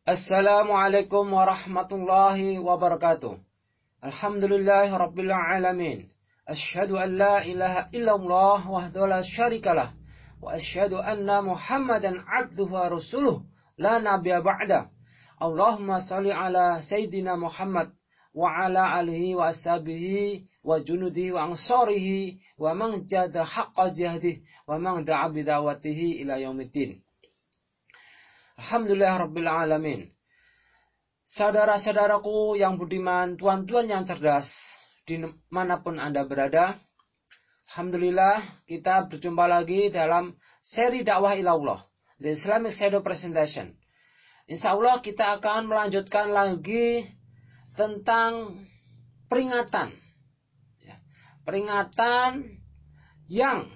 Assalamualaikum warahmatullahi wabarakatuh. Alhamdulillahi rabbil alamin. Asyhadu an la ilaha illallah wahdahu la syarikalah. Wa asyhadu anna Muhammadan abduhu wa rasuluh la nabiyya ba'da. Allahumma shalli ala sayyidina Muhammad wa ala alihi wa ashabihi wa junudihi wa ansarihi wa man jahada haqqa jihadihi wa man da'a bidawatihi ila yaumiddin. Alhamdulillah rabbil alamin. Saudara-saudaraku yang budiman, tuan-tuan yang cerdas, dimanapun Anda berada, alhamdulillah kita berjumpa lagi dalam seri dakwah ilallah, The Islamic Shadow Presentation. Insya Allah kita akan melanjutkan lagi tentang peringatan. Peringatan yang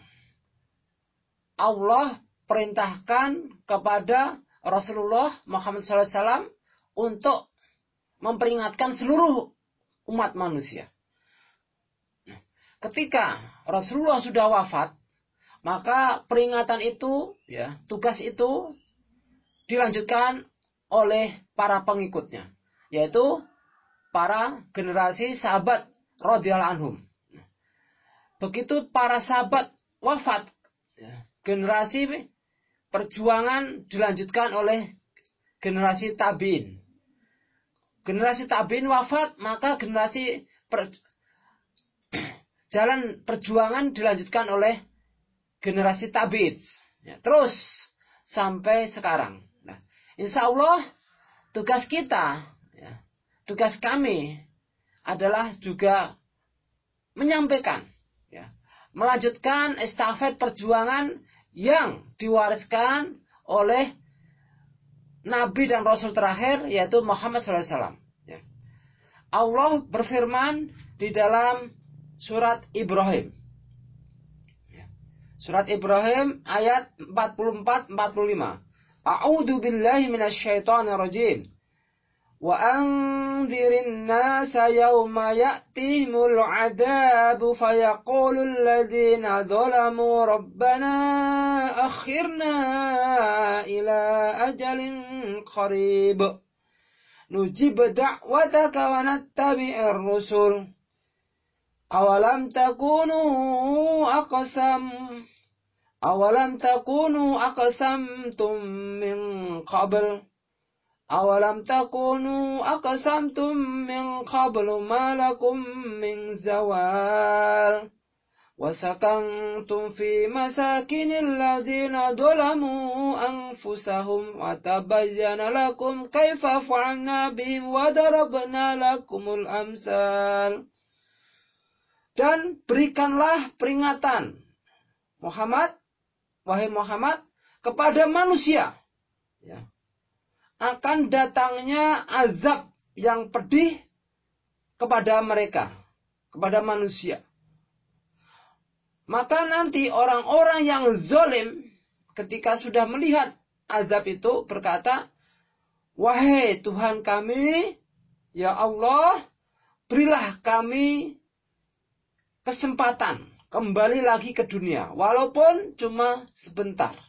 Allah perintahkan kepada Rasulullah Muhammad SAW untuk memperingatkan seluruh umat manusia. Ketika Rasulullah sudah wafat, maka peringatan itu, tugas itu dilanjutkan oleh para pengikutnya, yaitu para generasi sahabat radhiyallahu anhum. Begitu para sahabat wafat, generasi perjuangan dilanjutkan oleh generasi tabi'in. Generasi tabi'in wafat, maka jalan perjuangan dilanjutkan oleh generasi tabi'in. Terus sampai sekarang. Nah, insya Allah tugas kita, tugas kami adalah juga menyampaikan, melanjutkan estafet perjuangan yang diwariskan oleh Nabi dan Rasul terakhir, yaitu Muhammad SAW. Allah berfirman di dalam surat Ibrahim. Surat Ibrahim ayat 44-45. A'udzu billahi minasyaitonir rajim. Wa anzirin nasa yawma ya'tihimul 'adzabu fayaqulul ladzina dzalamu rabbana akhirna ila ajalin qarib nujib da'wataka wa nattabi'ir rusul awalam takunu aqsamtum min qabl أولم تكونوا أقسمتم من قبل ما لكم من زوال وسكنتم في مساكن الذين ظلموا أنفسهم وتبين لكم كيف فعلنا بهم وضربنا لكم الأمثال. Dan berikanlah peringatan wahai Muhammad, kepada manusia, akan datangnya azab yang pedih kepada mereka, kepada manusia. Maka nanti orang-orang yang zalim ketika sudah melihat azab itu berkata, wahai Tuhan kami, ya Allah, berilah kami kesempatan kembali lagi ke dunia, walaupun cuma sebentar.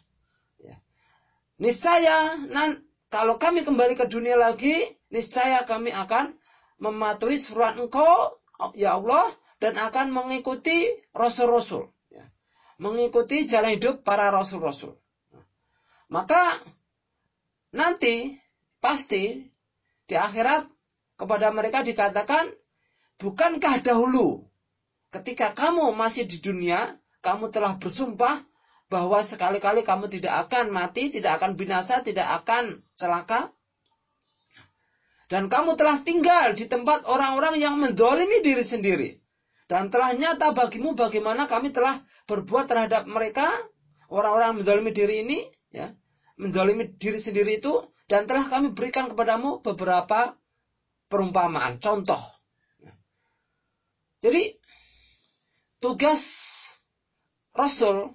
Niscaya kalau kami kembali ke dunia lagi, niscaya kami akan mematuhi surat Engkau, ya Allah, dan akan mengikuti rasul-rasul. Mengikuti jalan hidup para rasul-rasul. Maka nanti pasti di akhirat kepada mereka dikatakan, bukankah dahulu ketika kamu masih di dunia, kamu telah bersumpah bahwa sekali-kali kamu tidak akan mati, tidak akan binasa, tidak akan celaka. Dan kamu telah tinggal di tempat orang-orang yang menzalimi diri sendiri. Dan telah nyata bagimu bagaimana kami telah berbuat terhadap mereka, orang-orang menzalimi diri ini, menzalimi diri sendiri itu, dan telah kami berikan kepadamu beberapa perumpamaan, contoh. Jadi, tugas Rasul,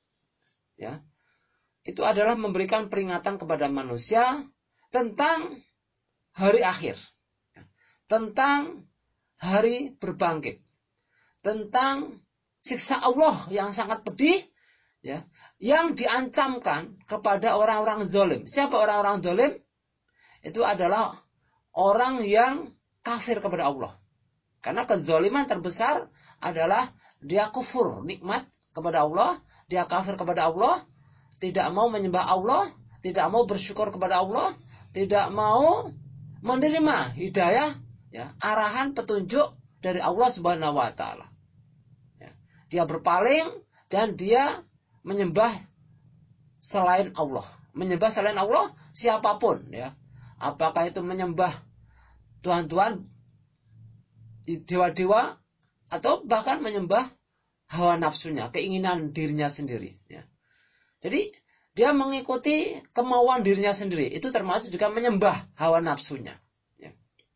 itu adalah memberikan peringatan kepada manusia tentang hari akhir, tentang hari berbangkit, tentang siksa Allah yang sangat pedih, yang diancamkan kepada orang-orang zalim. Siapa orang-orang zalim? itu adalah orang yang kafir kepada Allah. Karena kezaliman terbesar adalah dia kufur nikmat kepada Allah, dia kafir kepada Allah, tidak mau menyembah Allah, tidak mau bersyukur kepada Allah, tidak mau menerima hidayah, ya, arahan petunjuk dari Allah Subhanahu wa taala. Ya. Dia berpaling dan dia menyembah selain Allah. Menyembah selain Allah siapapun, ya. Apakah itu menyembah tuhan-tuhan, dewa-dewa, atau bahkan menyembah hawa nafsunya, keinginan dirinya sendiri, ya. Jadi dia mengikuti kemauan dirinya sendiri. Itu termasuk juga menyembah hawa nafsunya, ya.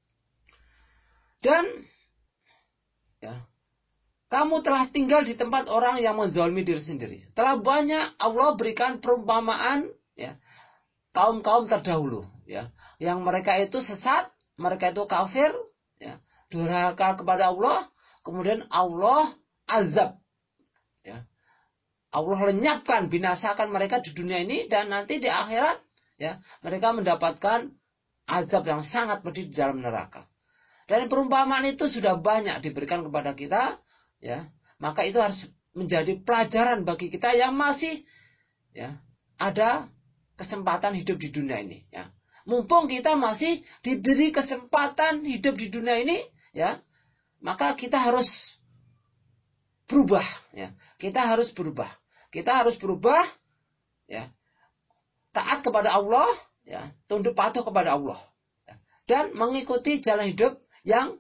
Dan ya, kamu telah tinggal di tempat orang yang menzalimi diri sendiri. Telah banyak Allah berikan perumpamaan, ya, kaum-kaum terdahulu, ya, yang mereka itu sesat, mereka itu kafir, ya, durhaka kepada Allah, kemudian Allah azab, ya. Allah lenyapkan, binasakan mereka di dunia ini, dan nanti di akhirat, ya, mereka mendapatkan azab yang sangat pedih di dalam neraka. Dan perumpamaan itu sudah banyak diberikan kepada kita, ya. Maka itu harus menjadi pelajaran bagi kita yang masih, ya, ada kesempatan hidup di dunia ini, ya. Mumpung kita masih diberi kesempatan hidup di dunia ini, ya, maka kita harus berubah, ya. Kita harus berubah. Kita harus berubah, ya. Taat kepada Allah, ya, tunduk patuh kepada Allah, ya, dan mengikuti jalan hidup yang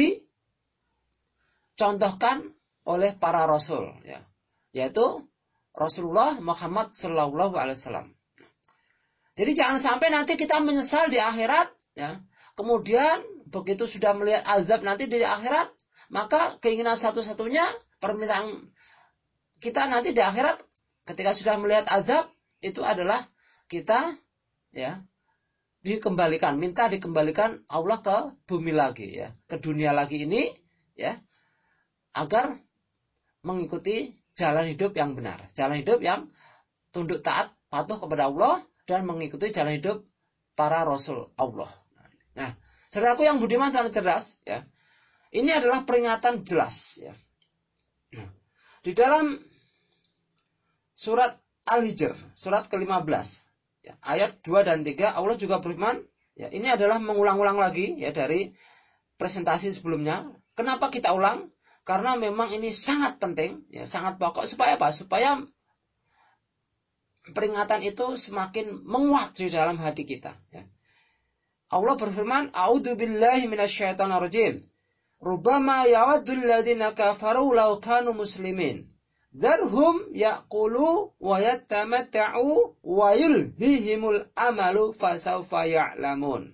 dicontohkan oleh para rasul, ya, yaitu Rasulullah Muhammad Sallallahu Alaihi Wasallam. Jadi jangan sampai nanti kita menyesal di akhirat, ya. Kemudian begitu sudah melihat azab nanti di akhirat, maka keinginan satu-satunya, permintaan kita nanti di akhirat ketika sudah melihat azab itu adalah kita, ya, minta dikembalikan Allah ke bumi lagi, ya, ke dunia lagi ini, ya, agar mengikuti jalan hidup yang benar, jalan hidup yang tunduk taat patuh kepada Allah dan mengikuti jalan hidup para rasul Allah. Nah, saudaraku yang budiman dan cerdas, ya, ini adalah peringatan jelas, ya. Di dalam surat Al-Hijr, surat ke-15, ya, ayat 2 dan 3, Allah juga berfirman, ya, ini adalah mengulang-ulang lagi, ya, dari presentasi sebelumnya. Kenapa kita ulang? Karena memang ini sangat penting, ya, sangat pokok. Supaya apa? Supaya peringatan itu semakin menguat di dalam hati kita, ya. Allah berfirman, A'udzu billahi minasyaitonir rajim. Rubbama yawaddul ladzina kafaru law kanu muslimin. Dzarhum ya'kulu wa yatamatta'u wa yulhihimul amalu fasawfa ya'lamun.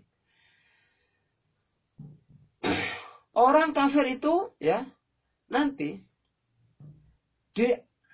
Orang kafir itu, ya, nanti di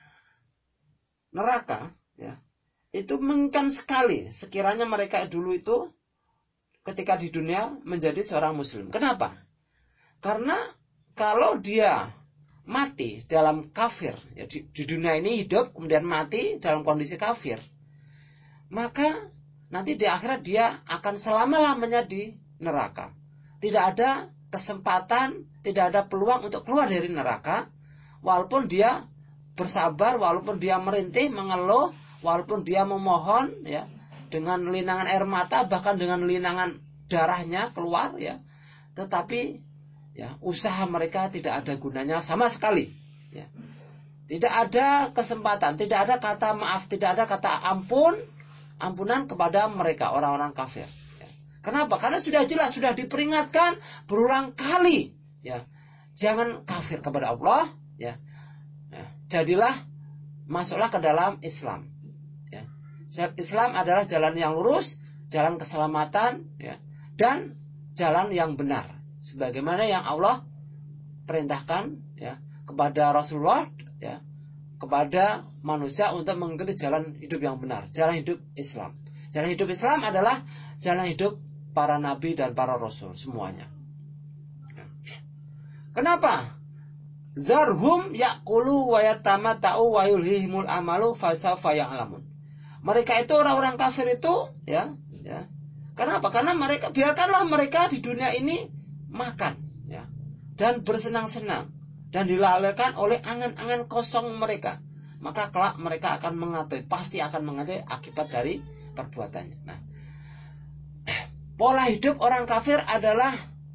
neraka, ya, itu menginginkan sekali sekiranya mereka dulu itu ketika di dunia menjadi seorang muslim. Kenapa? Karena kalau dia mati dalam kafir, ya, di dunia ini hidup kemudian mati dalam kondisi kafir, maka nanti di akhirat dia akan selama-lamanya di neraka. Tidak ada kesempatan, tidak ada peluang untuk keluar dari neraka, walaupun dia bersabar, walaupun dia merintih, mengeluh, walaupun dia memohon, ya, dengan linangan air mata, bahkan dengan linangan darahnya keluar, ya, tetapi, ya, usaha mereka tidak ada gunanya sama sekali, ya. Tidak ada kesempatan, tidak ada kata maaf, tidak ada kata ampunan kepada mereka, orang-orang kafir, ya. Kenapa? Karena sudah jelas, sudah diperingatkan berulang kali, ya, jangan kafir kepada Allah, ya. Ya, jadilah, masuklah ke dalam Islam, ya. Islam adalah jalan yang lurus, jalan keselamatan, ya, dan jalan yang benar, sebagaimana yang Allah perintahkan, ya, kepada Rasulullah, ya, kepada manusia untuk mengikuti jalan hidup yang benar, jalan hidup Islam. Jalan hidup Islam adalah jalan hidup para nabi dan para rasul semuanya. Kenapa? Zarhum ya'kulu wa yatamatta'u wa yulhihimul amalu fasawfa ya'lamun. Mereka itu orang-orang kafir itu, ya, ya. Kenapa? Karena biarkanlah mereka di dunia ini makan, ya, dan bersenang-senang dan dilalaikan oleh angan-angan kosong mereka. Maka kelak mereka akan mengetahui, pasti akan mengetahui akibat dari perbuatannya. Nah, pola hidup orang kafir adalah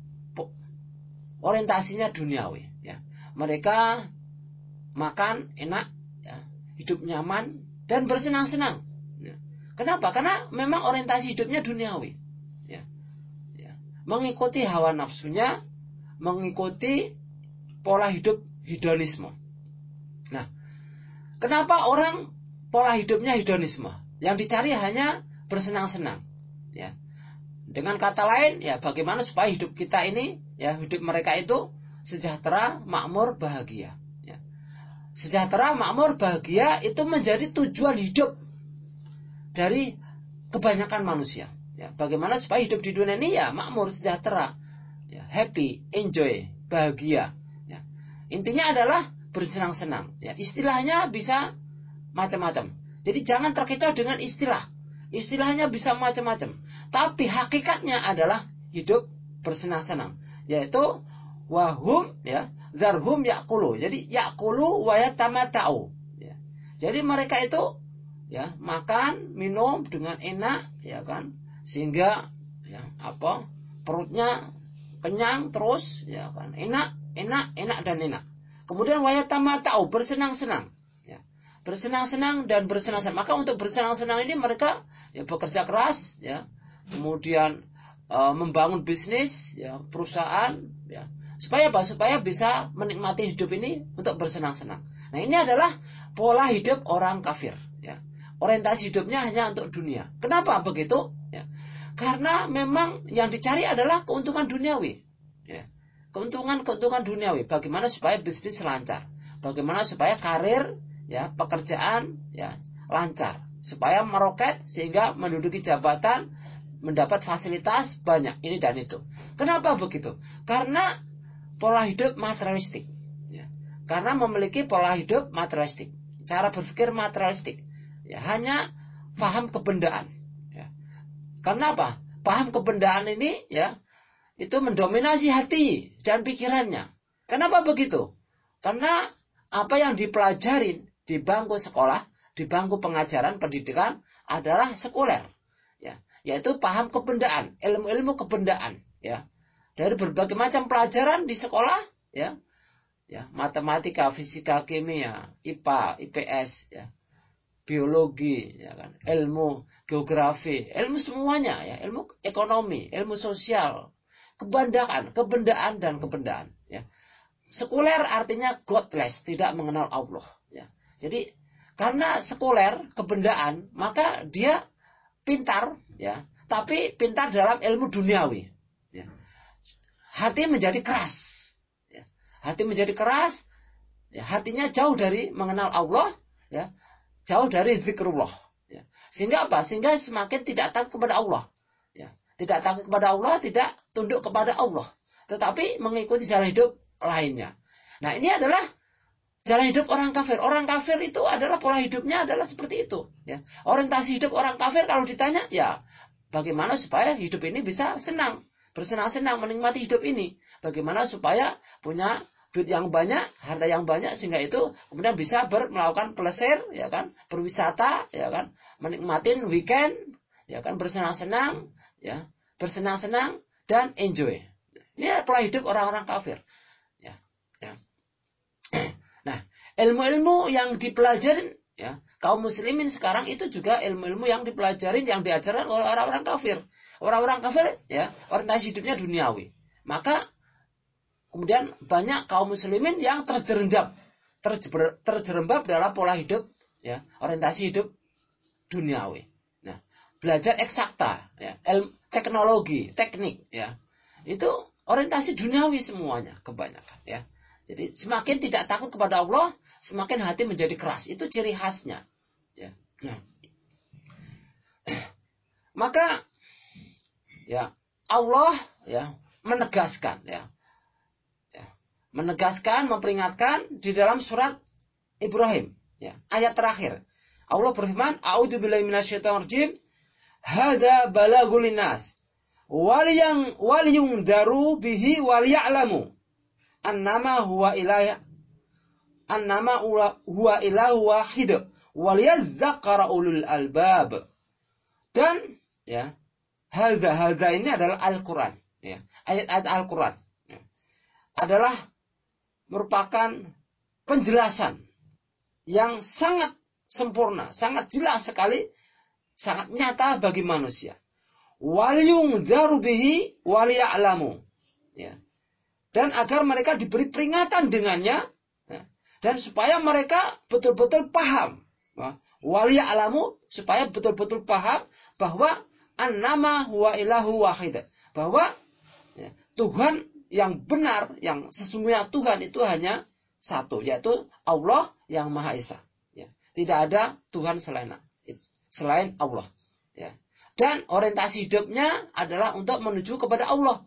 orientasinya duniawi, ya. Mereka makan enak, ya, hidup nyaman dan bersenang-senang. Ya. Kenapa? Karena memang orientasi hidupnya duniawi, ya. Ya. Mengikuti hawa nafsunya, mengikuti pola hidup hedonisme. Nah, kenapa orang pola hidupnya hedonisme? Yang dicari hanya bersenang-senang, ya. Dengan kata lain, ya, bagaimana supaya hidup kita ini, ya, hidup mereka itu sejahtera, makmur, bahagia. Ya. Sejahtera, makmur, bahagia itu menjadi tujuan hidup dari kebanyakan manusia. Ya. Bagaimana supaya hidup di dunia ini, ya, makmur, sejahtera, ya, happy, enjoy, bahagia. Ya. Intinya adalah bersenang-senang. Ya. Istilahnya bisa macam-macam. Jadi jangan terkecoh dengan istilah. Istilahnya bisa macam-macam. Tapi hakikatnya adalah hidup bersenang-senang. Yaitu wahum, ya, zarhum yakulu. Jadi yakulu wa yatamata'u. Ya. Jadi mereka itu, ya, makan, minum dengan enak, ya kan, sehingga, ya, perutnya kenyang terus, ya kan, enak dan enak. Kemudian wa yatamata'u, bersenang-senang. Bersenang-senang dan bersenang-senang. Maka untuk bersenang-senang ini mereka, ya, bekerja keras, ya, kemudian membangun bisnis, ya, perusahaan, ya, supaya apa? Supaya bisa menikmati hidup ini untuk bersenang-senang. Nah, ini adalah pola hidup orang kafir, ya. Orientasi hidupnya hanya untuk dunia. Kenapa begitu? Ya. Karena memang yang dicari adalah keuntungan duniawi, ya. Keuntungan duniawi. Bagaimana supaya bisnis lancar? Bagaimana supaya karir, ya, pekerjaan, ya, lancar, supaya meroket sehingga menduduki jabatan, mendapat fasilitas banyak ini dan itu. Kenapa begitu? Karena pola hidup materialistik, ya. Karena memiliki pola hidup materialistik, cara berpikir materialistik, ya, hanya paham kebendaan, ya. Karena apa? Paham kebendaan ini, ya, itu mendominasi hati dan pikirannya. Kenapa begitu? Karena apa yang dipelajarin di bangku sekolah, di bangku pengajaran pendidikan adalah sekuler, ya, yaitu paham kebendaan, ilmu-ilmu kebendaan, ya, dari berbagai macam pelajaran di sekolah, ya, ya, matematika, fisika, kimia, IPA, IPS, ya, biologi, ya kan, ilmu geografi, ilmu semuanya, ya, ilmu ekonomi, ilmu sosial, kebendaan dan kebendaan, ya. Sekuler artinya godless, tidak mengenal Allah, ya. Jadi karena sekuler, kebendaan, maka dia pintar, ya, tapi pintar dalam ilmu duniawi, ya. Hati menjadi keras, ya. Hati menjadi keras, ya, hatinya jauh dari mengenal Allah, ya, jauh dari zikrullah, ya. Sehingga apa? Sehingga semakin tidak takut kepada Allah, ya. Tidak takut kepada Allah, tidak tunduk kepada Allah, tetapi mengikuti jalan hidup lainnya. Nah, ini adalah jalan hidup orang kafir. Orang kafir itu adalah pola hidupnya adalah seperti itu, ya. Orientasi hidup orang kafir kalau ditanya, ya, bagaimana supaya hidup ini bisa senang, bersenang-senang, menikmati hidup ini. Bagaimana supaya punya duit yang banyak, harta yang banyak, sehingga itu kemudian bisa melakukan plesir, ya kan, berwisata, ya kan, menikmatin weekend, ya kan, bersenang-senang, ya, bersenang-senang dan enjoy. Ini adalah pola hidup orang-orang kafir, ya, ya. Nah, ilmu-ilmu yang dipelajarin, ya, kaum muslimin sekarang itu juga ilmu-ilmu yang dipelajarin, yang diajarkan oleh orang-orang kafir. Orang-orang kafir, ya, orientasi hidupnya duniawi. Maka kemudian banyak kaum muslimin yang terjerembab dalam pola hidup, ya, orientasi hidup duniawi. Nah, belajar eksakta, ya, teknologi, teknik, ya, itu orientasi duniawi semuanya kebanyakan, ya. Jadi semakin tidak takut kepada Allah, semakin hati menjadi keras. Itu ciri khasnya, ya. Nah, maka, ya, Allah, ya, menegaskan, ya, menegaskan, memperingatkan di dalam surat Ibrahim, ya, ayat terakhir. Allah berfirman, "A'udzubillahi minasyaitonir rajim. Hadza balaghul linnas waliyungdaru bihi waliya'lamu annama huwa ilahu wahid waliyazzakara ulul albab. Dan ya, hadza ini adalah Al-Qur'an, ya. Ayat-ayat Al-Qur'an, ya, adalah merupakan penjelasan yang sangat sempurna, sangat jelas sekali, sangat nyata bagi manusia. Waliyungdaru bihi waliya'lamu, ya. Dan agar mereka diberi peringatan dengannya, ya. Dan supaya mereka betul-betul paham, ya. Waliya'lamu, supaya betul-betul paham bahwa annama huwa ilahu wahid, bahwa ya, Tuhan yang benar, yang sesungguhnya Tuhan itu hanya satu, yaitu Allah yang Maha Esa. Ya. Tidak ada Tuhan selain Allah. Ya. Dan orientasi hidupnya adalah untuk menuju kepada Allah.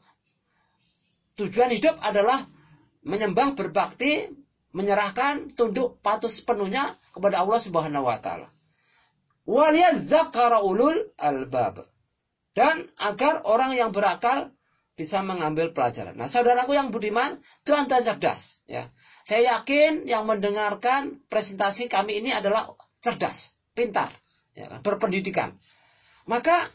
Tujuan hidup adalah menyembah, berbakti, menyerahkan, tunduk, patuh sepenuhnya kepada Allah Subhanahu wa taala. Waliyazzakara ulul albab. Dan agar orang yang berakal bisa mengambil pelajaran. Nah, saudaraku yang budiman, Tuhan cerdas, ya. Saya yakin yang mendengarkan presentasi kami ini adalah cerdas, pintar, ya, berpendidikan. Maka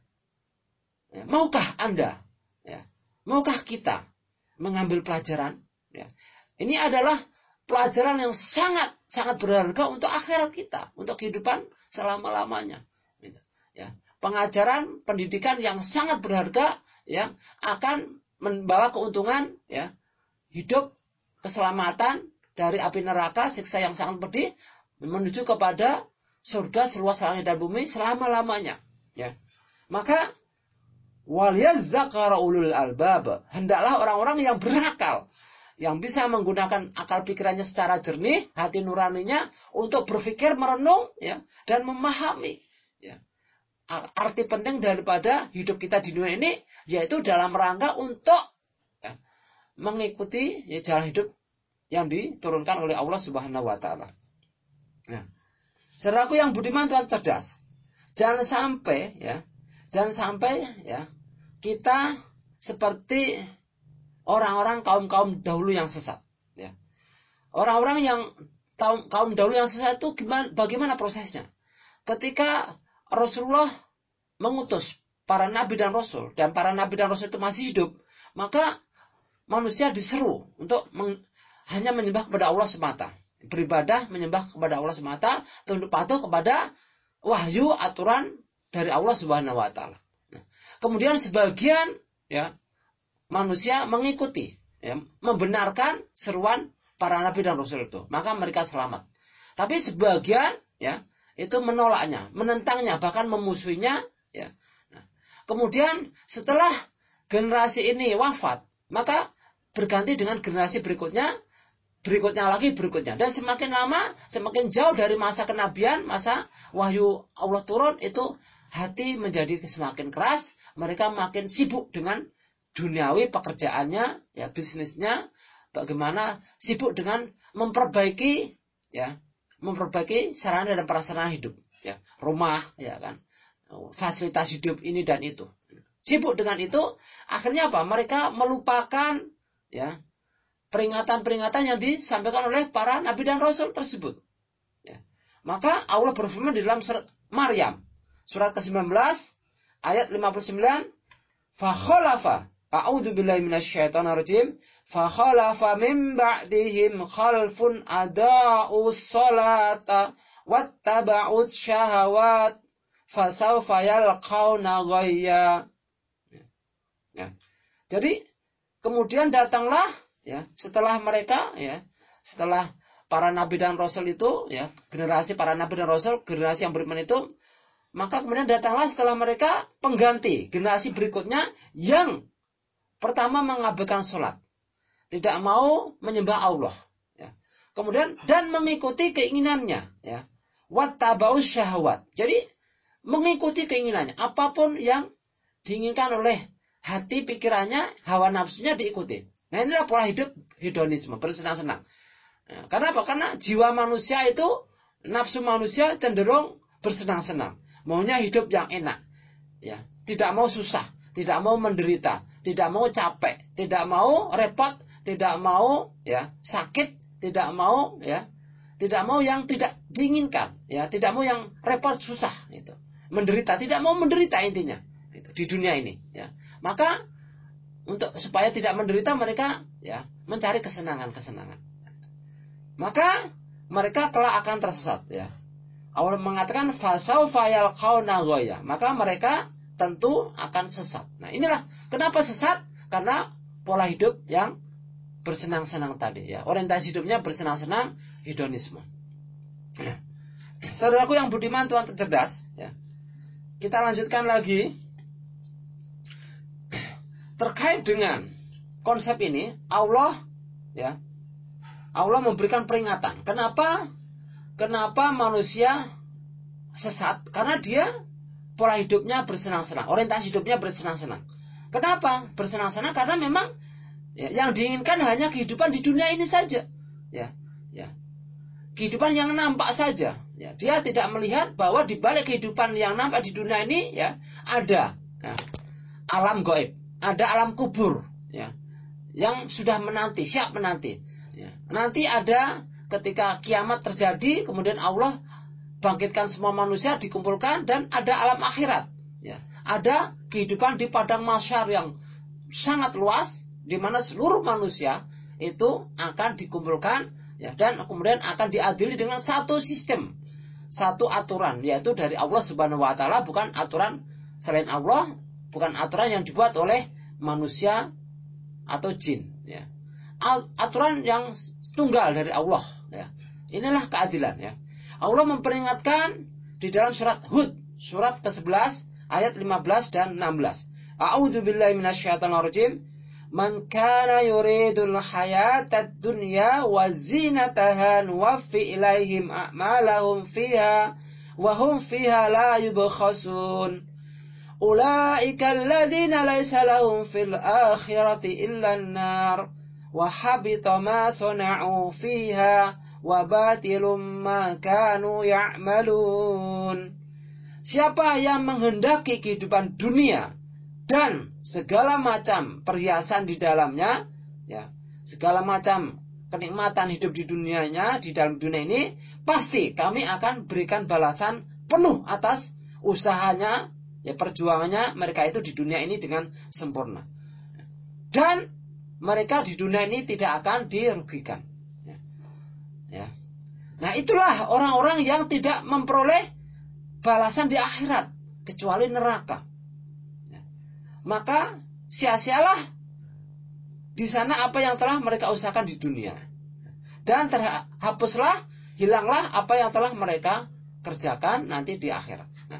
maukah Anda, ya, maukah kita mengambil pelajaran? Ya. Ini adalah pelajaran yang sangat berharga untuk akhirat kita, untuk kehidupan selama-lamanya. Ya. Pengajaran, pendidikan yang sangat berharga, ya, akan membawa keuntungan, ya, hidup, keselamatan dari api neraka, siksa yang sangat pedih, menuju kepada surga seluas langit dan bumi selama-lamanya. Ya. Maka waliyazzakara ulul albab, hendaklah orang-orang yang berakal, yang bisa menggunakan akal pikirannya secara jernih, hati nuraninya untuk berpikir, merenung, ya, dan memahami, ya, arti penting daripada hidup kita di dunia ini, yaitu dalam rangka untuk, ya, mengikuti, ya, jalan hidup yang diturunkan oleh Allah Subhanahu wa taala. Nah, saudaraku yang budiman, Tuhan cerdas. Jangan sampai ya kita seperti orang-orang kaum dahulu yang sesat, ya. Orang-orang yang kaum dahulu yang sesat itu bagaimana prosesnya? Ketika Rasulullah mengutus para nabi dan rasul, dan para nabi dan rasul itu masih hidup, maka manusia diseru untuk hanya menyembah kepada Allah semata, beribadah menyembah kepada Allah semata, tunduk patuh kepada wahyu aturan dari Allah Subhanahu wa taala. Kemudian sebagian, ya, manusia mengikuti, ya, membenarkan seruan para nabi dan rasul itu, maka mereka selamat. Tapi sebagian, ya, itu menolaknya, menentangnya, bahkan memusuhinya, ya. Nah, kemudian setelah generasi ini wafat, maka berganti dengan generasi berikutnya lagi, dan semakin lama, semakin jauh dari masa kenabian, masa wahyu Allah turun, itu hati menjadi semakin keras, mereka makin sibuk dengan duniawi pekerjaannya, ya, bisnisnya, bagaimana sibuk dengan memperbaiki sarana dan prasarana hidup, ya, rumah, ya kan, fasilitas hidup ini dan itu. Sibuk dengan itu, akhirnya apa? Mereka melupakan, ya, peringatan-peringatan yang disampaikan oleh para nabi dan rasul tersebut. Ya. Maka Allah berfirman di dalam surat Maryam, surat ke-19, ayat 59, fakhalafa, a'udzu billahi minasyaitonir rajim, fakhalafa min ba'dihim khalfun adaa'us salata wattaba'us syahawat fasawfa yalqauna ghayya. Ya. Jadi kemudian datanglah, ya, setelah mereka, ya, setelah para nabi dan rasul itu, ya, generasi para nabi dan rasul, generasi yang beriman itu, maka kemudian datanglah setelah mereka pengganti, generasi berikutnya yang pertama mengabaikan sholat, tidak mau menyembah Allah, ya. Kemudian dan mengikuti keinginannya, ya, wattaba'us syahwat. Jadi mengikuti keinginannya, apapun yang diinginkan oleh hati pikirannya, hawa nafsunya diikuti. Nah, inilah pola hidup hedonisme, bersenang-senang. Ya, karena apa? Karena jiwa manusia itu, nafsu manusia cenderung bersenang-senang, maunya hidup yang enak, ya, tidak mau susah, tidak mau menderita, tidak mau capek, tidak mau repot, tidak mau ya sakit, tidak mau ya, tidak mau yang tidak diinginkan, ya, tidak mau yang repot susah itu. Menderita, tidak mau menderita intinya itu, di dunia ini ya. Maka untuk supaya tidak menderita mereka ya mencari kesenangan-kesenangan. Maka mereka kelak akan tersesat ya. Allah mengatakan fasaufa yalqauna ghayya, maka mereka tentu akan sesat. Nah, inilah kenapa sesat, karena pola hidup yang bersenang-senang tadi ya. Orientasi hidupnya bersenang-senang, hedonisme. Ya. Saudaraku yang budiman, Tuhan cerdas ya. Kita lanjutkan lagi terkait dengan konsep ini. Allah ya, Allah memberikan peringatan. Kenapa manusia sesat? Karena dia pola hidupnya bersenang-senang, orientasi hidupnya bersenang-senang. Kenapa bersenang-senang? Karena memang ya, yang diinginkan hanya kehidupan di dunia ini saja. Ya, ya. Kehidupan yang nampak saja. Ya, dia tidak melihat bahwa di balik kehidupan yang nampak di dunia ini ya ada ya, alam gaib, ada alam kubur ya, yang sudah menanti, siap menanti. Ya. Nanti ada ketika kiamat terjadi, kemudian Allah bangkitkan semua manusia, dikumpulkan, dan ada alam akhirat. Ya. Ada kehidupan di padang mahsyar yang sangat luas, di mana seluruh manusia itu akan dikumpulkan, ya, dan kemudian akan diadili dengan satu sistem, satu aturan, yaitu dari Allah Subhanahu Wa Taala, bukan aturan selain Allah, bukan aturan yang dibuat oleh manusia atau jin. Ya. Aturan yang tunggal dari Allah. Ya. Inilah keadilan. Ya. Allah memperingatkan di dalam surat Hud, surat ke-11 ayat 15 dan 16. A'udzu billahi minasyaitonir rajim. Man kana yuridul hayatad dunya wa zinataha nuwaffi ilaihim a'malahum fiha wa hum fiha la yubkhasun. Ulaika alladzina laysa lahum fil akhirati illa an-nar wa habita ma sana'u fiha wa batilum ma kanu ya'malun. Siapa yang menghendaki kehidupan dunia dan segala macam perhiasan di dalamnya, ya, segala macam kenikmatan hidup di dunianya, di dalam dunia ini, pasti kami akan berikan balasan penuh atas usahanya, ya, perjuangannya mereka itu di dunia ini dengan sempurna. Dan mereka di dunia ini tidak akan dirugikan. Ya. Ya. Nah, itulah orang-orang yang tidak memperoleh balasan di akhirat kecuali neraka. Ya. Maka sia-sialah di sana apa yang telah mereka usahakan di dunia. Dan terhapuslah, hilanglah apa yang telah mereka kerjakan nanti di akhirat. Nah,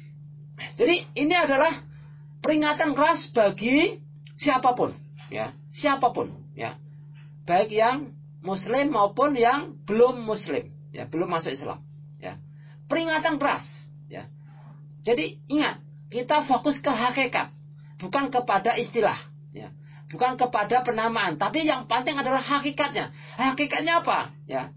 jadi ini adalah peringatan keras bagi siapapun, ya, siapapun, ya, baik yang Muslim maupun yang belum Muslim, ya, belum masuk Islam, ya, peringatan keras, ya. Jadi ingat, kita fokus ke hakikat, bukan kepada istilah, ya, bukan kepada penamaan, tapi yang penting adalah hakikatnya. Hakikatnya apa? Ya,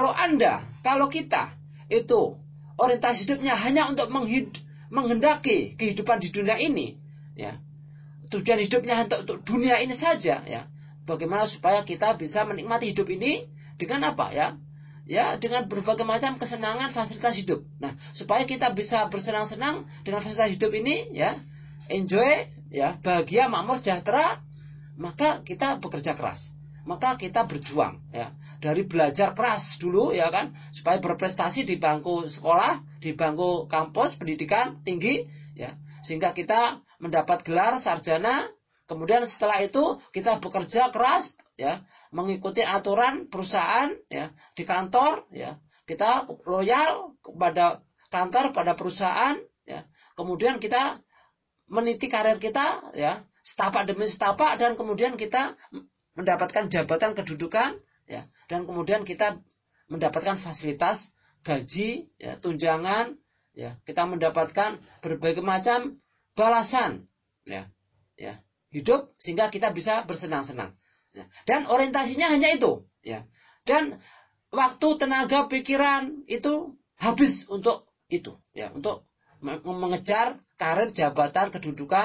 kalau kita itu orientasi hidupnya hanya untuk menghendaki kehidupan di dunia ini, ya, tujuan hidupnya untuk dunia ini saja, ya, bagaimana supaya kita bisa menikmati hidup ini dengan apa, ya, ya, dengan berbagai macam kesenangan fasilitas hidup. Nah, supaya kita bisa bersenang-senang dengan fasilitas hidup ini, ya, enjoy, ya, bahagia, makmur, sejahtera, maka kita bekerja keras, maka kita berjuang, ya, dari belajar keras dulu, ya kan, supaya berprestasi di bangku sekolah, di bangku kampus pendidikan tinggi, ya, sehingga kita mendapat gelar sarjana. Kemudian setelah itu kita bekerja keras, ya, mengikuti aturan perusahaan, ya, di kantor, ya, kita loyal kepada kantor, pada perusahaan, ya, kemudian kita meniti karir kita, ya, setapak demi setapak, dan kemudian kita mendapatkan jabatan kedudukan, ya, dan kemudian kita mendapatkan fasilitas gaji, ya, tunjangan, ya, kita mendapatkan berbagai macam balasan, ya, ya, hidup, sehingga kita bisa bersenang-senang, ya. Dan orientasinya hanya itu, ya, dan waktu, tenaga, pikiran itu habis untuk itu, ya, untuk mengejar karir, jabatan, kedudukan,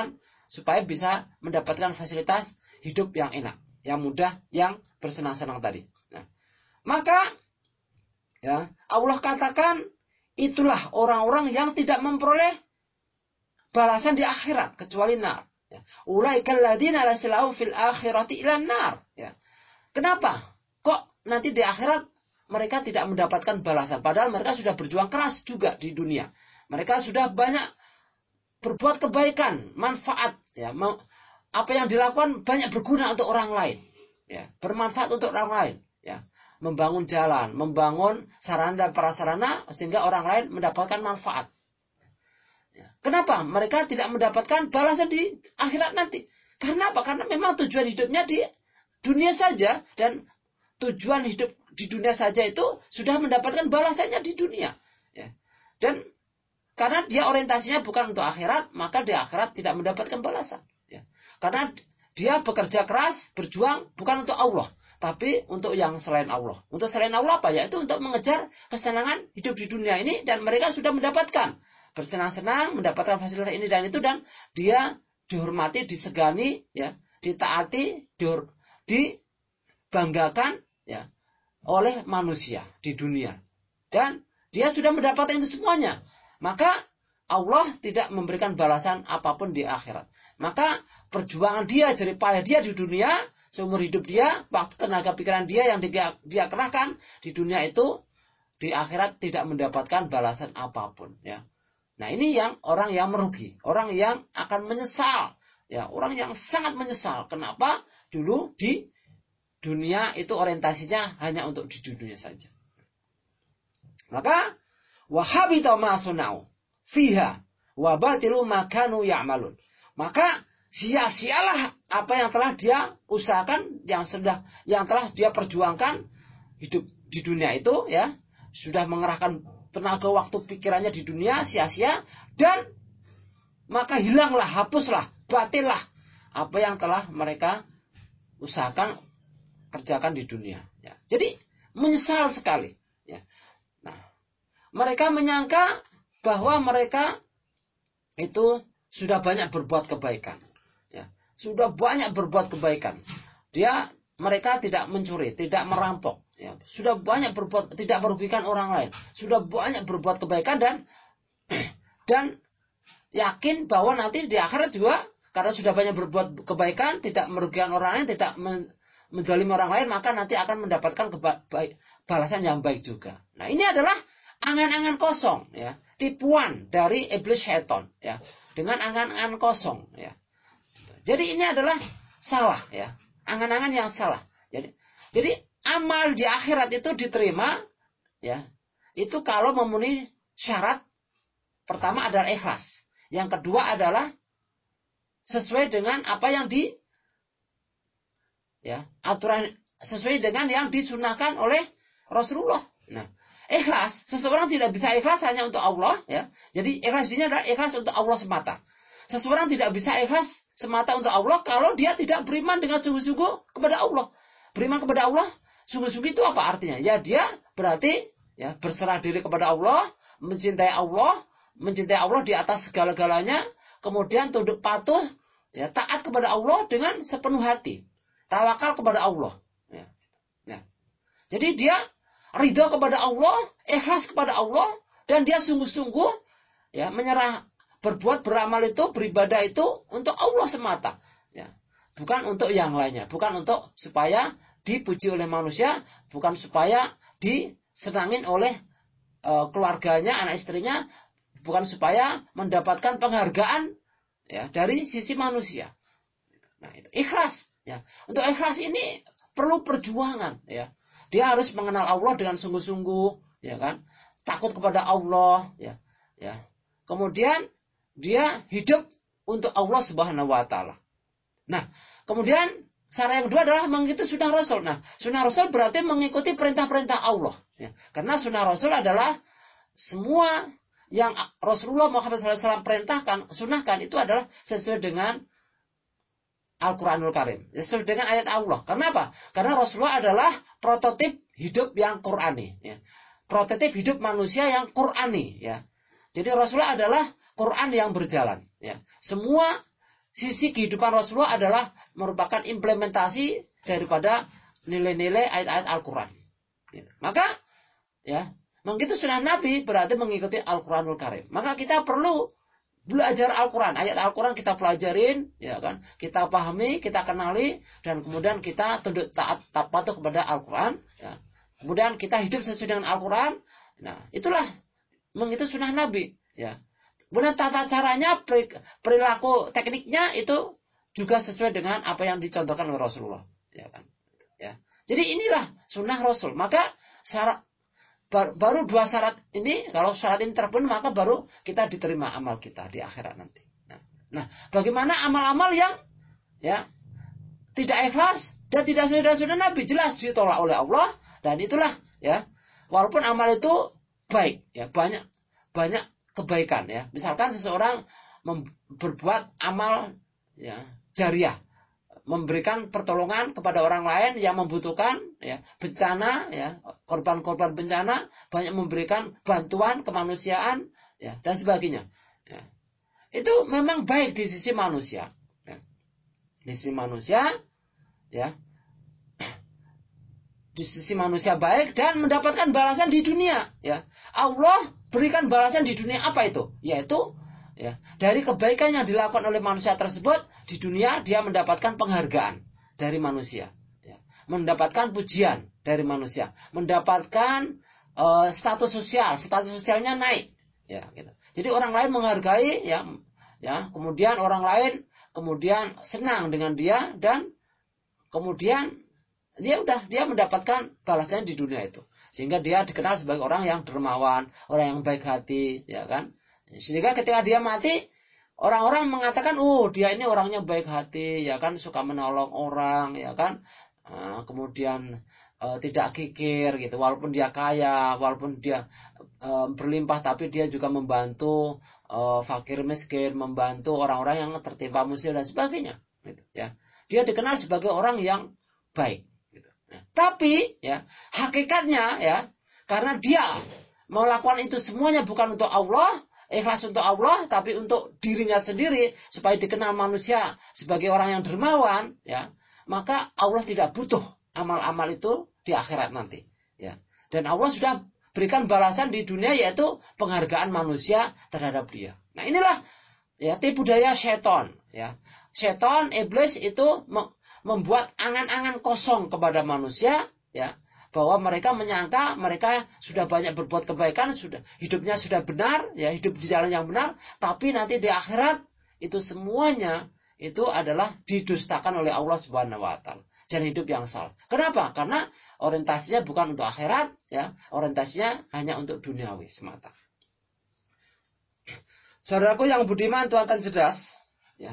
supaya bisa mendapatkan fasilitas hidup yang enak, yang mudah, yang bersenang-senang tadi. Nah, maka ya Allah katakan itulah orang-orang yang tidak memperoleh balasan di akhirat kecuali nar. Ya. Ulaikal ladzina laysa lahum fil akhirati ilan nar. Ya. Kenapa? Kok nanti di akhirat mereka tidak mendapatkan balasan? Padahal mereka sudah berjuang keras juga di dunia. Mereka sudah banyak berbuat kebaikan, manfaat. Ya. Apa yang dilakukan banyak berguna untuk orang lain. Ya. Bermanfaat untuk orang lain. Ya. Membangun jalan, membangun sarana dan prasarana sehingga orang lain mendapatkan manfaat. Ya. Kenapa? Mereka tidak mendapatkan balasan di akhirat nanti. Karena apa? Karena memang tujuan hidupnya di dunia saja, dan tujuan hidup di dunia saja itu sudah mendapatkan balasannya di dunia. Ya. Dan karena dia orientasinya bukan untuk akhirat, maka di akhirat tidak mendapatkan balasan. Ya. Karena dia bekerja keras, berjuang bukan untuk Allah, tapi untuk yang selain Allah. Untuk selain Allah apa? Yaitu untuk mengejar kesenangan hidup di dunia ini, dan mereka sudah mendapatkan. Bersenang-senang, mendapatkan fasilitas ini dan itu, dan dia dihormati, disegani, ya, ditaati, dibanggakan ya oleh manusia di dunia, dan dia sudah mendapatkan itu semuanya, maka Allah tidak memberikan balasan apapun di akhirat. Maka perjuangan dia, jerih payah dia di dunia, seumur hidup dia, waktu, tenaga pikiran dia yang dia kerahkan di dunia itu, di akhirat tidak mendapatkan balasan apapun. Ya. Nah ini yang orang yang merugi, orang yang akan menyesal, ya, orang yang sangat menyesal. Kenapa dulu di dunia itu orientasinya hanya untuk di dunia saja. Maka wahabita ma sunau fiha wa batilu ma kanu ya'malun. Maka sia-sialah apa yang telah dia usahakan, yang telah dia perjuangkan hidup di dunia itu, ya. Sudah mengerahkan tenaga, waktu, pikirannya di dunia sia-sia, dan maka hilanglah, hapuslah, batillah apa yang telah mereka usahakan kerjakan di dunia. Ya. Jadi menyesal sekali. Ya. Nah, mereka menyangka bahwa mereka itu sudah banyak berbuat kebaikan. Ya. Sudah banyak berbuat kebaikan. Mereka tidak mencuri, tidak merampok. Ya. Sudah banyak berbuat, tidak merugikan orang lain. Sudah banyak berbuat kebaikan, dan yakin bahwa nanti di akhirat juga, karena sudah banyak berbuat kebaikan, tidak merugikan orang lain, tidak menzalimi orang lain, maka nanti akan mendapatkan balasan yang baik juga. Nah ini adalah angan-angan kosong, ya, tipuan dari iblis syaitan, ya, dengan angan-angan kosong, ya. Jadi ini adalah salah, ya, angan-angan yang salah. Jadi amal di akhirat itu diterima, ya, itu kalau memenuhi syarat. Pertama adalah ikhlas, yang kedua adalah sesuai dengan apa yang aturan, sesuai dengan yang disunahkan oleh Rasulullah. Nah, ikhlas, seseorang tidak bisa ikhlas hanya untuk Allah, ya. Jadi ikhlas ini adalah ikhlas untuk Allah semata. Seseorang tidak bisa ikhlas semata untuk Allah kalau dia tidak beriman dengan sungguh-sungguh kepada Allah. Beriman kepada Allah sungguh-sungguh itu apa artinya? Ya, dia berarti, ya, berserah diri kepada Allah, mencintai Allah di atas segala-galanya, kemudian tunduk patuh, ya, taat kepada Allah dengan sepenuh hati. Tawakal kepada Allah. Ya. Nah, jadi dia ridha kepada Allah, ikhlas kepada Allah, dan dia sungguh-sungguh, ya, menyerah, beramal itu, beribadah itu untuk Allah semata. Ya. Bukan untuk yang lainnya, bukan untuk supaya dipuji oleh manusia, bukan supaya disenangin oleh keluarganya, anak istrinya, bukan supaya mendapatkan penghargaan, ya, dari sisi manusia. Nah, itu ikhlas. Ya. Untuk ikhlas ini perlu perjuangan, ya. Dia harus mengenal Allah dengan sungguh-sungguh, ya kan? Takut kepada Allah, ya. Ya. Kemudian dia hidup untuk Allah Subhanahu wa taala. Nah, kemudian cara yang kedua adalah mengikuti sunnah Rasul. Nah, sunnah Rasul berarti mengikuti perintah-perintah Allah, ya. Karena sunnah Rasul adalah semua yang Rasulullah Muhammad SAW perintahkan, sunnahkan, itu adalah sesuai dengan Al-Quranul Karim, sesuai dengan ayat Allah. Kenapa? Karena Rasulullah adalah prototip hidup yang Qurani, ya. Prototip hidup manusia yang Qurani, ya. Jadi Rasulullah adalah Quran yang berjalan, ya. Semua sisi kehidupan Rasulullah adalah merupakan implementasi daripada nilai-nilai ayat-ayat Al-Quran. Maka ya, begitu sunnah Nabi berarti mengikuti Al-Quranul Karim. Maka kita perlu belajar Al-Quran, ayat Al-Quran kita pelajarin, ya kan? Kita pahami, kita kenali, dan kemudian kita tunduk taat patuh kepada Al-Quran. Ya. Kemudian kita hidup sesuai dengan Al-Quran. Nah, itulah mengikuti sunnah Nabi. Ya. Kemudian tata caranya, perilaku tekniknya itu juga sesuai dengan apa yang dicontohkan oleh Rasulullah. Ya kan? Ya. Jadi inilah sunnah Rasul. Maka syarat baru 2 syarat ini, kalau syarat ini terpenuhi maka baru kita diterima amal kita di akhirat nanti. Nah, bagaimana amal-amal yang ya tidak ikhlas dan tidak sesuai dengan sunnah Nabi, jelas ditolak oleh Allah. Dan itulah ya, walaupun amal itu baik, ya banyak kebaikan ya. Misalkan seseorang berbuat amal ya jariah, memberikan pertolongan kepada orang lain yang membutuhkan, ya, bencana, ya, korban-korban bencana, banyak memberikan bantuan kemanusiaan, ya, dan sebagainya. Ya. Itu memang baik di sisi manusia. Ya. Di sisi manusia, ya, di sisi manusia baik dan mendapatkan balasan di dunia. Ya. Allah berikan balasan di dunia apa itu? Yaitu ya, dari kebaikan yang dilakukan oleh manusia tersebut di dunia dia mendapatkan penghargaan dari manusia, ya, mendapatkan pujian dari manusia, mendapatkan status sosialnya naik, ya, gitu. Jadi orang lain menghargai, ya, kemudian orang lain kemudian senang dengan dia dan kemudian dia mendapatkan balasannya di dunia itu, sehingga dia dikenal sebagai orang yang dermawan, orang yang baik hati, ya kan. Sehingga ketika dia mati, orang-orang mengatakan, oh dia ini orangnya baik hati, ya kan, suka menolong orang, ya kan, kemudian tidak kikir gitu, walaupun dia kaya, walaupun dia berlimpah, tapi dia juga membantu fakir miskin, membantu orang-orang yang tertimpa musibah dan sebagainya, gitu, ya. Dia dikenal sebagai orang yang baik. Gitu. Nah, tapi ya hakikatnya ya, karena dia melakukan itu semuanya bukan untuk Allah, ikhlas untuk Allah, tapi untuk dirinya sendiri, supaya dikenal manusia sebagai orang yang dermawan, ya, maka Allah tidak butuh amal-amal itu di akhirat nanti, ya. Dan Allah sudah berikan balasan di dunia, yaitu penghargaan manusia terhadap dia. Nah, inilah ya tipu daya setan, ya. Setan, iblis itu membuat angan-angan kosong kepada manusia, ya, bahwa mereka menyangka mereka sudah banyak berbuat kebaikan, sudah hidupnya sudah benar, ya, hidup di jalan yang benar, tapi nanti di akhirat itu semuanya itu adalah didustakan oleh Allah Subhanahu wa taala. Jalan hidup yang salah. Kenapa? Karena orientasinya bukan untuk akhirat, ya, orientasinya hanya untuk duniawi semata. Saudaraku yang budiman, Tuhan cerdas, ya.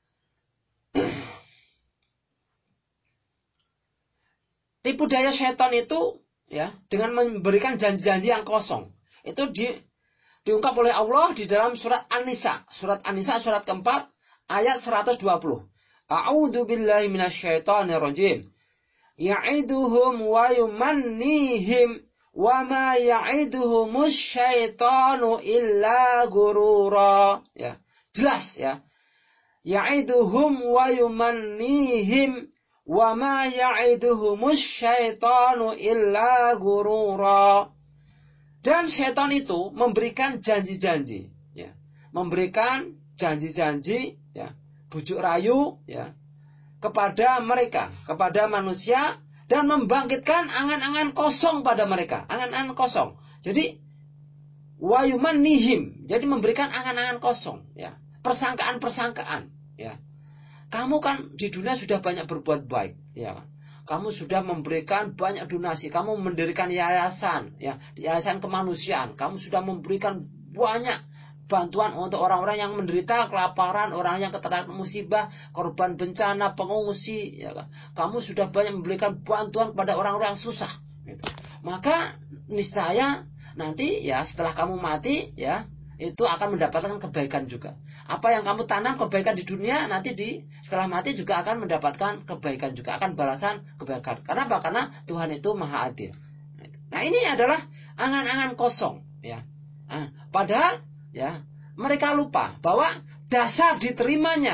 Tipu daya setan itu, ya, dengan memberikan janji-janji yang kosong. Itu diungkap oleh Allah di dalam surat An-Nisa. Surat An-Nisa surat keempat ayat 120. A'udzu billahi minasyaitonir rajim. Ya'iduhum wa yumannihim wa ma ya'iduhumus syaitanu illa gurura. Ya, jelas ya. Ya'iduhum wa yumannihim wa ma ya'iduhumus syaitanu illa gurura. Dan syaitan itu memberikan janji-janji, ya. Memberikan janji-janji, ya, bujuk rayu, ya, kepada mereka, kepada manusia, dan membangkitkan angan-angan kosong pada mereka, angan-angan kosong. Jadi wa yumannihim, jadi memberikan angan-angan kosong, ya, persangkaan-persangkaan, ya. Kamu kan di dunia sudah banyak berbuat baik, ya. Kamu sudah memberikan banyak donasi, kamu mendirikan yayasan, ya, yayasan kemanusiaan. Kamu sudah memberikan banyak bantuan untuk orang-orang yang menderita kelaparan, orang yang terkena musibah, korban bencana, pengungsi, ya. Kamu sudah banyak memberikan bantuan kepada orang-orang yang susah, gitu. Maka niscaya nanti, ya, setelah kamu mati, ya, itu akan mendapatkan kebaikan juga. Apa yang kamu tanam kebaikan di dunia, nanti setelah mati juga akan mendapatkan kebaikan juga, akan balasan kebaikan. Kenapa? Karena Tuhan itu maha adil. Nah, ini adalah angan-angan kosong, ya. Padahal, ya, mereka lupa bahwa dasar diterimanya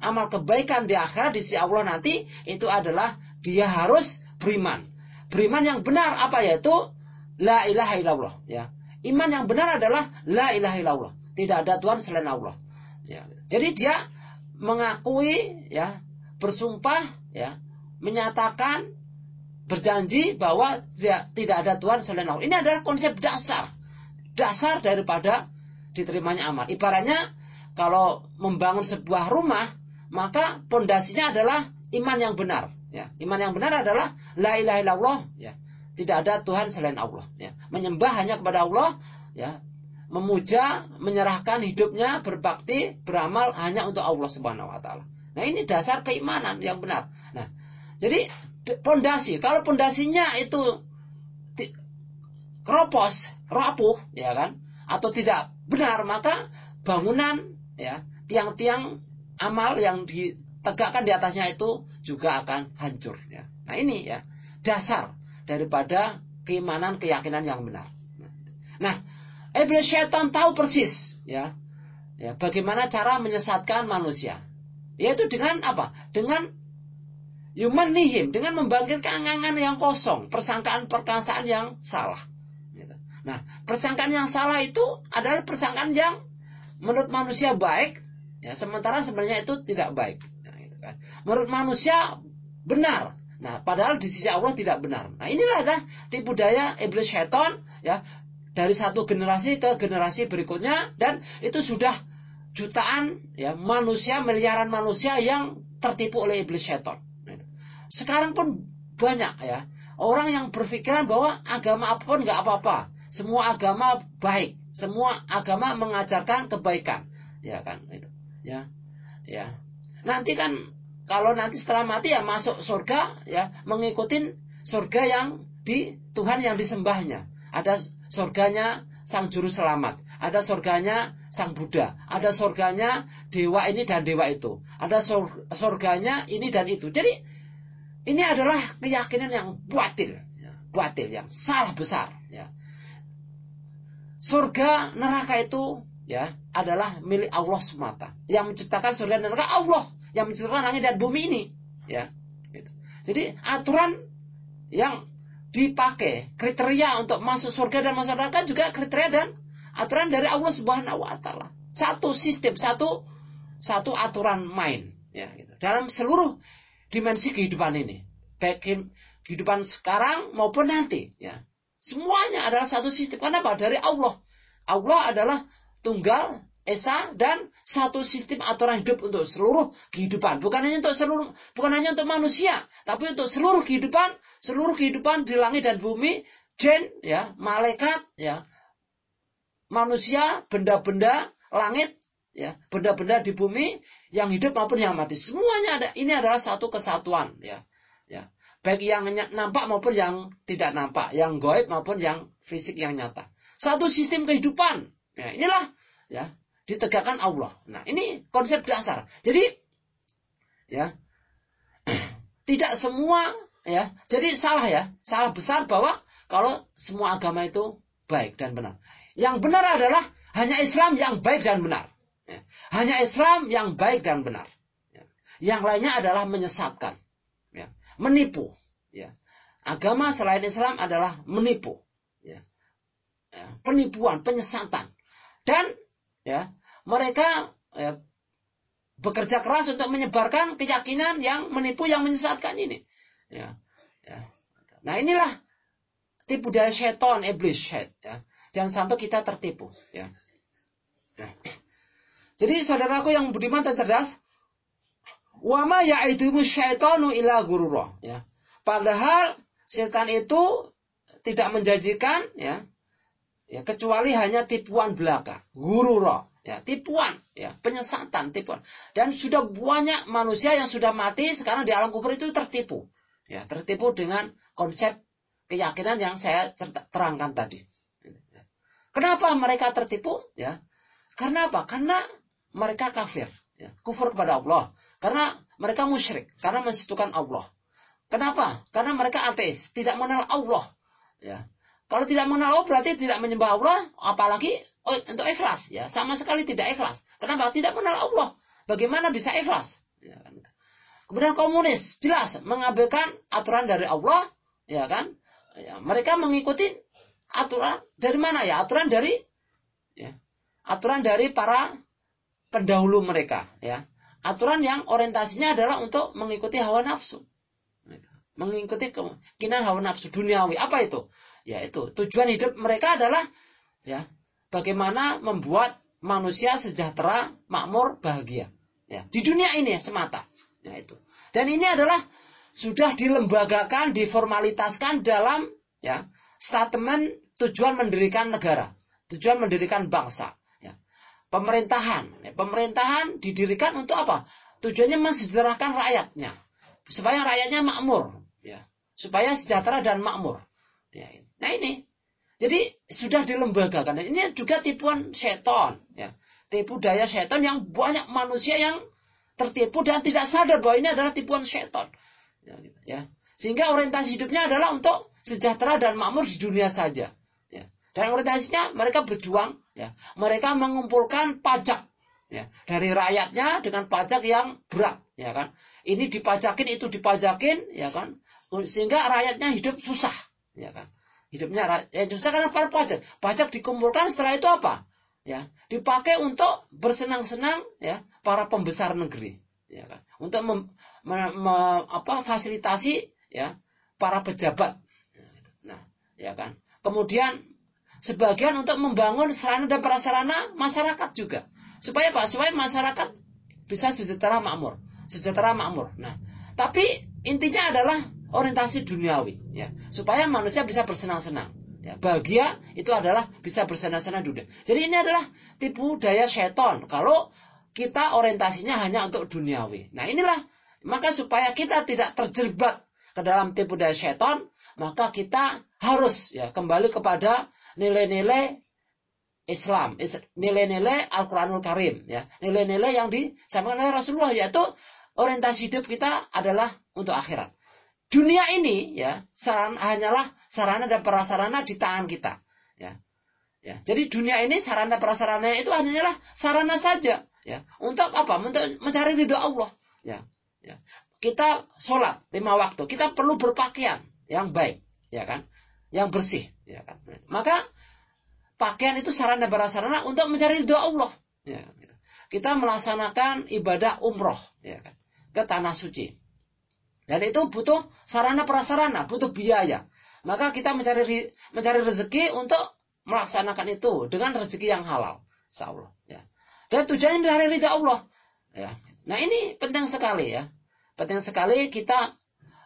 amal kebaikan di akhirat di sisi Allah nanti itu adalah dia harus beriman. Beriman yang benar apa yaitu la ilaha illallah ya. Iman yang benar adalah la ilaha illallah. Tidak ada Tuhan selain Allah. Ya. Jadi dia mengakui ya, bersumpah ya, menyatakan berjanji bahwa tidak ada Tuhan selain Allah. Ini adalah konsep dasar daripada diterimanya amal. Ibaratnya kalau membangun sebuah rumah, maka pondasinya adalah iman yang benar. Ya. Iman yang benar adalah la ilaha illallah. Ya. Tidak ada Tuhan selain Allah. Ya. Menyembah hanya kepada Allah. Ya. Memuja, menyerahkan hidupnya, berbakti, beramal hanya untuk Allah Subhanahu Wa Taala. Nah ini dasar keimanan yang benar. Nah, jadi pondasi. Kalau pondasinya itu keropos, rapuh, ya kan, atau tidak benar, maka bangunan, ya, tiang-tiang amal yang ditegakkan di atasnya itu juga akan hancur. Ya. Nah ini ya dasar daripada keimanan, keyakinan yang benar. Nah, iblis syaitan tahu persis, ya, bagaimana cara menyesatkan manusia, yaitu dengan apa? Dengan yumanihim, dengan membangkitkan angan-angan yang kosong, persangkaan-persangkaan yang salah. Nah, persangkaan yang salah itu adalah persangkaan yang menurut manusia baik, ya, sementara sebenarnya itu tidak baik. Nah, gitu kan. Menurut manusia benar, nah padahal di sisi Allah tidak benar. Nah inilah adalah tipu daya iblis syaitan, ya, dari satu generasi ke generasi berikutnya, dan itu sudah jutaan ya manusia, miliaran manusia yang tertipu oleh iblis syaitan. Sekarang pun banyak ya orang yang berpikiran bahwa agama apapun nggak apa-apa. Semua agama baik, semua agama mengajarkan kebaikan, ya kan itu, ya, ya. Nanti kan kalau nanti setelah mati ya masuk surga, ya, mengikuti surga yang di Tuhan yang disembahnya. Ada surganya sang juru selamat, ada surganya sang Buddha, ada surganya dewa ini dan dewa itu, ada surganya ini dan itu. Jadi ini adalah keyakinan yang batil, ya, batil yang salah besar, ya. Surga neraka itu ya adalah milik Allah semata. Yang menciptakan surga dan neraka Allah, yang menciptakan langit dan bumi ini, ya. Gitu. Jadi aturan yang dipakai, kriteria untuk masuk surga dan masuk neraka juga kriteria dan aturan dari Allah Subhanahu Wa Taala. Satu sistem, satu aturan main, ya. Gitu. Dalam seluruh dimensi kehidupan ini, baik kehidupan sekarang maupun nanti, ya. Semuanya adalah satu sistem. Kenapa? Dari Allah. Allah adalah tunggal, esa, dan satu sistem aturan hidup untuk seluruh kehidupan. Bukan hanya untuk manusia, tapi untuk seluruh kehidupan di langit dan bumi, jin, ya, malaikat, ya, manusia, benda-benda langit, ya, benda-benda di bumi yang hidup maupun yang mati. Semuanya ada. Ini adalah satu kesatuan, ya, ya. Baik yang nampak maupun yang tidak nampak, yang gaib maupun yang fisik yang nyata. Satu sistem kehidupan. Ya, inilah ya ditegakkan Allah. Nah, ini konsep dasar. Jadi ya tidak semua ya. Jadi salah besar bahwa kalau semua agama itu baik dan benar. Yang benar adalah hanya Islam yang baik dan benar. Ya. Hanya Islam yang baik dan benar. Ya. Yang lainnya adalah menyesatkan. Ya. Menipu, ya. Agama selain Islam adalah menipu, ya. Ya. Penipuan, penyesatan, dan ya mereka ya, bekerja keras untuk menyebarkan keyakinan yang menipu, yang menyesatkan ini, ya. Ya. Nah inilah tipu daya syaitan, iblis, ya. Jangan sampai kita tertipu, ya. Ya. Jadi saudaraku yang budiman dan cerdas, wa ma ya'idumu syaitanu ila gurura, ya. Padahal setan itu tidak menjanjikan ya kecuali hanya tipuan belaka, gurura, ya, tipuan, ya, penyesatan, tipuan. Dan sudah banyak manusia yang sudah mati sekarang di alam kufur itu tertipu. Ya, tertipu dengan konsep keyakinan yang saya terangkan tadi. Kenapa mereka tertipu? Ya. Karena apa? Karena mereka kafir, ya, kufur kepada Allah. Karena mereka musyrik, karena mensekutukan Allah. Kenapa? Karena mereka ateis, tidak mengenal Allah. Ya. Kalau tidak mengenal Allah berarti tidak menyembah Allah, apalagi untuk ikhlas. Ya, sama sekali tidak ikhlas. Kenapa? Tidak mengenal Allah. Bagaimana bisa ikhlas? Ya kan? Kemudian komunis jelas mengabaikan aturan dari Allah, ya kan? Ya, mereka mengikuti aturan dari mana ya? Aturan dari para pendahulu mereka, ya. Aturan yang orientasinya adalah untuk mengikuti hawa nafsu. Mengikuti keinginan hawa nafsu duniawi. Apa itu? Ya itu, tujuan hidup mereka adalah ya bagaimana membuat manusia sejahtera, makmur, bahagia. Ya, di dunia ini semata. Ya itu. Dan ini adalah sudah dilembagakan, diformalitaskan dalam ya statement tujuan mendirikan negara, tujuan mendirikan bangsa. Ya. Pemerintahan didirikan untuk apa? Tujuannya mensejahterakan rakyatnya, supaya rakyatnya makmur, ya, supaya sejahtera dan makmur. Ya. Nah ini, jadi sudah dilembagakan. Dan ini juga tipuan setan, ya, tipu daya setan yang banyak manusia yang tertipu dan tidak sadar bahwa ini adalah tipuan setan. Ya, gitu, ya. Sehingga orientasi hidupnya adalah untuk sejahtera dan makmur di dunia saja. Ya. Dan orientasinya mereka berjuang, ya. Mereka mengumpulkan pajak, ya, dari rakyatnya dengan pajak yang berat, ya kan. Ini dipajakin, itu dipajakin, ya kan. Sehingga rakyatnya hidup susah, ya kan. Hidupnya susah karena para pajak. Pajak dikumpulkan, setelah itu apa? Ya, dipakai untuk bersenang-senang, ya, para pembesar negeri, ya kan, untuk fasilitasi, ya, para pejabat. Nah, ya kan. Kemudian sebagian untuk membangun sarana dan prasarana masyarakat juga, supaya apa? Supaya masyarakat bisa sejahtera makmur, Nah, tapi intinya adalah orientasi duniawi, ya, supaya manusia bisa bersenang-senang. Ya, bahagia itu adalah bisa bersenang-senang dunia. Jadi ini adalah tipu daya setan kalau kita orientasinya hanya untuk duniawi. Nah inilah, maka supaya kita tidak terjebak ke dalam tipu daya setan, maka kita harus ya kembali kepada nilai-nilai Islam, nilai-nilai Al-Quranul Karim, ya, nilai-nilai yang disampaikan oleh Rasulullah, yaitu orientasi hidup kita adalah untuk akhirat. Dunia ini ya hanyalah sarana dan prasarana di tangan kita, ya. Ya. Jadi dunia ini sarana prasarana itu hanyalah sarana saja, ya. Untuk apa? Untuk mencari ridho Allah, ya. Ya. Kita sholat 5 waktu, kita perlu berpakaian yang baik, ya kan, yang bersih, ya kan. Maka pakaian itu sarana prasarana untuk mencari ridho Allah, ya. Gitu. Kita melaksanakan ibadah umroh, ya kan, ke tanah suci. Dan itu butuh sarana prasarana, butuh biaya. Maka kita mencari rezeki untuk melaksanakan itu dengan rezeki yang halal, insyaallah, ya. Dan tujuannya mencari ridha Allah, ya. Nah ini penting sekali, ya. Penting sekali kita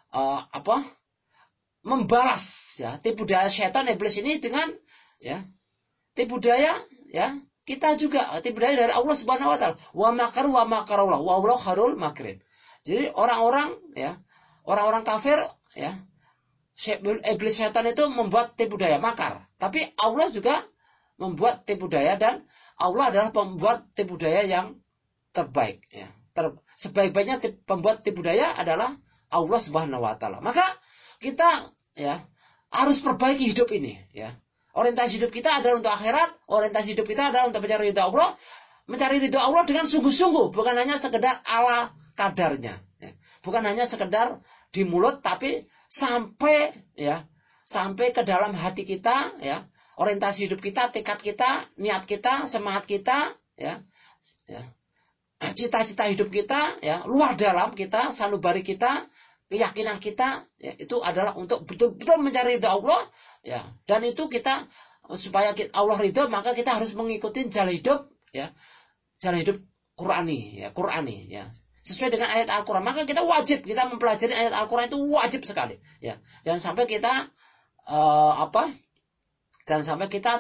membalas, ya, tipu daya setan iblis ini dengan ya tipu daya, ya, kita juga tipu daya dari Allah Subhanahu wa taala. Wa makaru wa makarallah wa wallahu khairul makirin. Jadi orang-orang kafir, ya, iblis setan itu membuat tipu daya, makar. Tapi Allah juga membuat tipu daya, dan Allah adalah pembuat tipu daya yang terbaik, ya. Sebaik-baiknya pembuat tipu daya adalah Allah Subhanahu wa taala. Maka kita, ya, harus perbaiki hidup ini, ya. Orientasi hidup kita adalah untuk akhirat, orientasi hidup kita adalah untuk mencari ridha Allah. Mencari ridha Allah dengan sungguh-sungguh, bukan hanya sekedar ala kadarnya, ya. Bukan hanya sekedar di mulut, tapi sampai ke dalam hati kita, ya. Orientasi hidup kita, tekad kita, niat kita, semangat kita, ya. Cita-cita hidup kita, ya, luar dalam kita, sanubari kita, keyakinan kita, ya, itu adalah untuk betul-betul mencari ridha Allah, ya. Dan itu kita, supaya Allah ridha, maka kita harus mengikuti jalan hidup, ya, jalan hidup Qurani, ya, sesuai dengan ayat Al-Quran. Maka kita wajib, kita mempelajari ayat Al-Quran itu wajib sekali, ya. Jangan sampai kita jangan sampai kita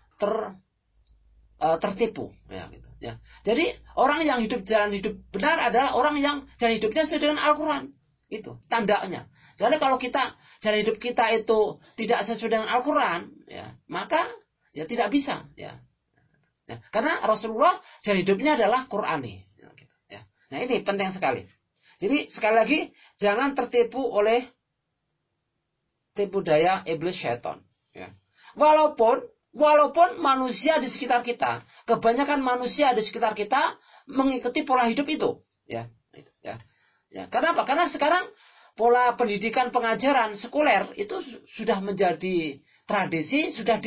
tertipu, ya, gitu, ya. Jadi orang yang jalan hidup benar adalah orang yang jalan hidupnya sesuai dengan Al-Quran. Itu tandanya. Jadi kalau jalan hidup kita itu tidak sesuai dengan Al-Quran, ya, maka ya tidak bisa, ya. Ya, karena Rasulullah jalan hidupnya adalah Qurani, ya, gitu, ya. Nah ini penting sekali. Jadi sekali lagi, jangan tertipu oleh tipu daya iblis syaitan, ya. Walaupun manusia di sekitar kita, kebanyakan manusia di sekitar kita mengikuti pola hidup itu, ya. Ya. Ya, kenapa? Karena sekarang pola pendidikan pengajaran sekuler itu sudah menjadi tradisi, sudah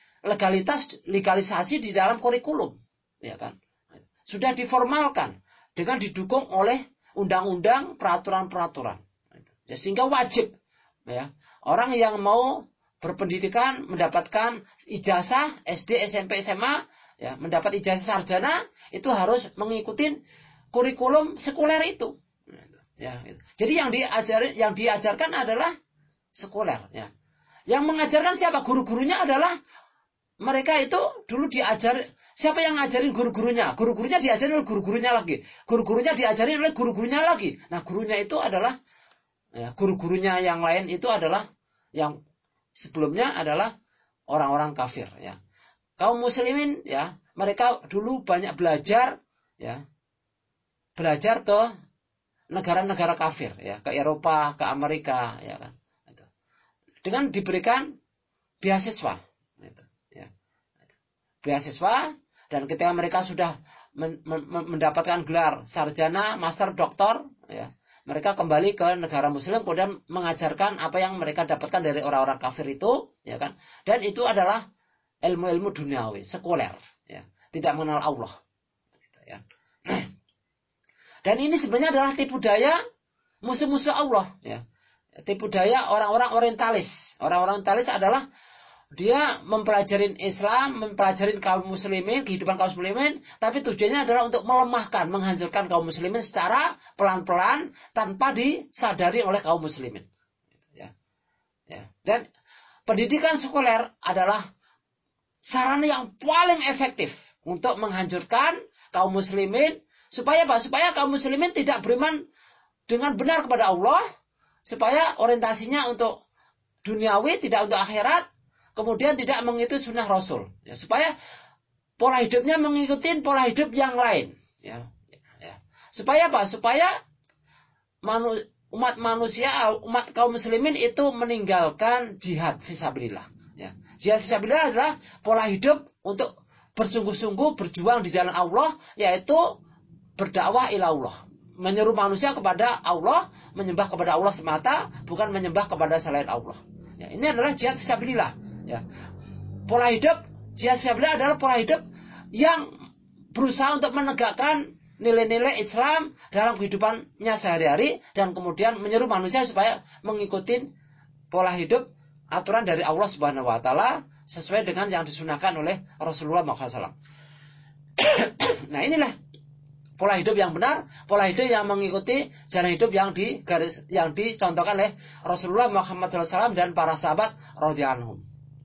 legalisasi di dalam kurikulum, ya kan? Sudah diformalkan dengan didukung oleh undang-undang, peraturan-peraturan. Ya, sehingga wajib, ya, orang yang mau berpendidikan mendapatkan ijazah SD, SMP, SMA, ya, mendapat ijazah sarjana itu harus mengikuti kurikulum sekuler itu. Ya, gitu. Jadi yang diajarkan adalah sekuler. Ya. Yang mengajarkan siapa? Guru-gurunya adalah mereka itu dulu diajar. Siapa yang ngajarin guru-gurunya? Guru-gurunya diajarin oleh guru-gurunya lagi. Guru-gurunya diajarin oleh guru-gurunya lagi. Nah, gurunya itu adalah, ya, guru-gurunya yang lain itu adalah yang sebelumnya adalah orang-orang kafir. Ya. Kaum muslimin, ya, mereka dulu banyak belajar, ya, belajar ke negara-negara kafir, ya, ke Eropa, ke Amerika, ya kan, dengan diberikan beasiswa, ya, beasiswa, dan ketika mereka sudah mendapatkan gelar sarjana, master, doktor, ya, mereka kembali ke negara Muslim, kemudian mengajarkan apa yang mereka dapatkan dari orang-orang kafir itu, ya kan, dan itu adalah ilmu-ilmu duniawi, sekuler, ya, tidak mengenal Allah, ya. Dan ini sebenarnya adalah tipu daya musuh-musuh Allah. Ya. Tipu daya orang-orang orientalis. Orang-orang orientalis adalah dia mempelajari Islam, mempelajari kaum muslimin, kehidupan kaum muslimin, tapi tujuannya adalah untuk melemahkan, menghancurkan kaum muslimin secara pelan-pelan tanpa disadari oleh kaum muslimin. Ya. Ya. Dan pendidikan sekuler adalah sarana yang paling efektif untuk menghancurkan kaum muslimin. Supaya apa? Supaya kaum muslimin tidak beriman dengan benar kepada Allah. Supaya orientasinya untuk duniawi, tidak untuk akhirat. Kemudian tidak mengikuti sunnah Rasul. Ya, supaya pola hidupnya mengikuti pola hidup yang lain. Ya, ya. Supaya apa? Supaya umat kaum muslimin itu meninggalkan jihad fisabilillah. Ya. Jihad fisabilillah adalah pola hidup untuk bersungguh-sungguh berjuang di jalan Allah, yaitu berdakwah ila Allah, menyeru manusia kepada Allah, menyembah kepada Allah semata, bukan menyembah kepada selain Allah. Ya, ini adalah jihad fisabilillah. Ya. Pola hidup jihad fisabilillah adalah pola hidup yang berusaha untuk menegakkan nilai-nilai Islam dalam kehidupannya sehari-hari dan kemudian menyeru manusia supaya mengikuti pola hidup aturan dari Allah Subhanahu wa taala sesuai dengan yang disunahkan oleh Rasulullah SAW. Nah, inilah pola hidup yang benar, pola hidup yang mengikuti jalan hidup yang dicontohkan oleh Rasulullah Muhammad SAW dan para sahabat radhiyallahu anhum.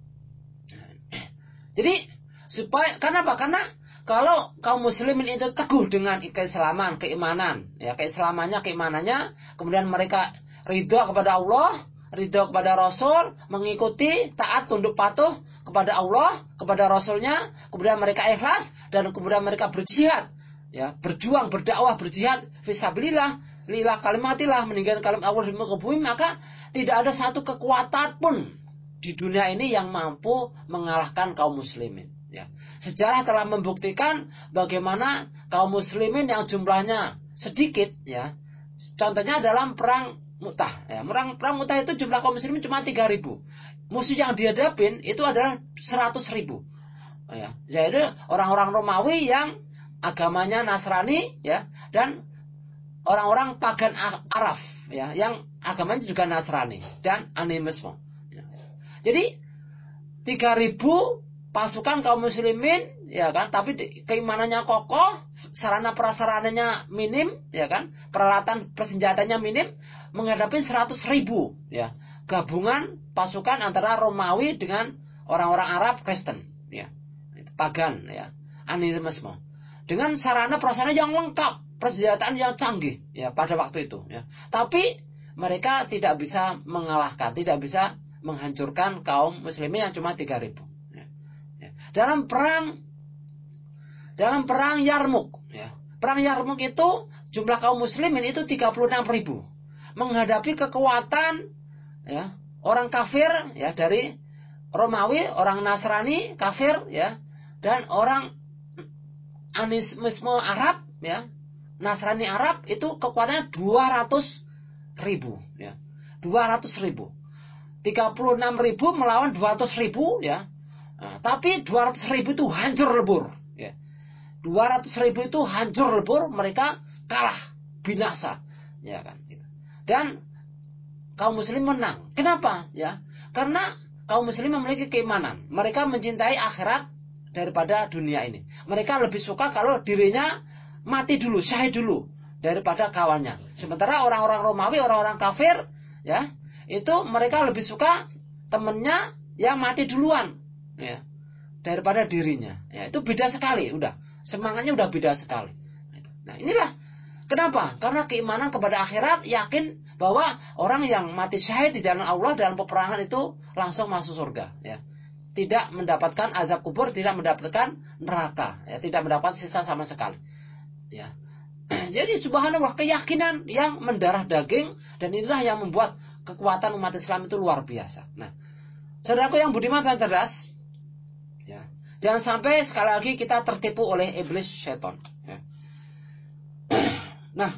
Jadi kenapa? Karena kalau kaum muslimin itu teguh dengan keislaman, keimanan, ya, keimanannya, kemudian mereka ridho kepada Allah, ridho kepada Rasul, mengikuti, taat, tunduk patuh kepada Allah, kepada Rasulnya, kemudian mereka ikhlas dan kemudian mereka berjihad. Ya, berjuang, berdakwah, berjihad fisabilillah, lillah kalimatillah, meninggalkan kalimat Allah di muka bumi, maka tidak ada satu kekuatan pun di dunia ini yang mampu mengalahkan kaum muslimin. Ya. Sejarah telah membuktikan bagaimana kaum muslimin yang jumlahnya sedikit, ya. Contohnya dalam perang Mu'tah. Ya. Perang Mu'tah itu jumlah kaum muslimin cuma 3.000. Musuh yang dihadapin itu adalah 100.000. Ya. Yaitu orang-orang Romawi yang agamanya Nasrani, ya, dan orang-orang pagan Arab, ya, yang agamanya juga Nasrani dan animisme. Ya. Jadi 3.000 pasukan kaum muslimin, ya kan, tapi keimanannya kokoh, sarana prasarananya minim, ya kan, peralatan persenjatanya minim, menghadapi 100.000, ya, gabungan pasukan antara Romawi dengan orang-orang Arab Kristen, ya, pagan, ya, animisme. Dengan sarana prasarana yang lengkap, persenjataan yang canggih, ya, pada waktu itu, ya. Tapi mereka tidak bisa mengalahkan, tidak bisa menghancurkan kaum muslimin yang cuma 3.000. Ya. Ya. Dalam perang Yarmuk, ya. Perang Yarmuk itu jumlah kaum muslimin itu 36.000, menghadapi kekuatan, ya, orang kafir, ya, dari Romawi, orang Nasrani kafir, ya, dan orang animisme Arab, ya, Nasrani Arab itu kekuatannya 200.000 ya. 200.000. 36.000 melawan 200.000 ya. Nah, tapi 200.000 itu hancur lebur ya. 200.000 itu hancur lebur, mereka kalah, binasa ya kan. Dan kaum muslim menang. Kenapa? Ya, karena kaum muslim memiliki keimanan. Mereka mencintai akhirat daripada dunia ini. Mereka lebih suka kalau dirinya mati dulu, syahid dulu daripada kawannya. Sementara orang-orang Romawi, orang-orang kafir, ya, itu mereka lebih suka temennya yang mati duluan, ya, daripada dirinya. Ya, itu beda sekali, udah. Semangatnya udah beda sekali. Nah, inilah kenapa? Karena keimanan kepada akhirat, yakin bahwa orang yang mati syahid di jalan Allah dalam peperangan itu langsung masuk surga, ya. Tidak mendapatkan azab kubur, tidak mendapatkan neraka, ya, tidak mendapat sisa sama sekali. Ya. Jadi subhanallah, keyakinan yang mendarah daging, dan inilah yang membuat kekuatan umat Islam itu luar biasa. Nah, saudaraku yang budiman dan cerdas, ya, jangan sampai sekali lagi kita tertipu oleh iblis syaitan. Ya. Nah,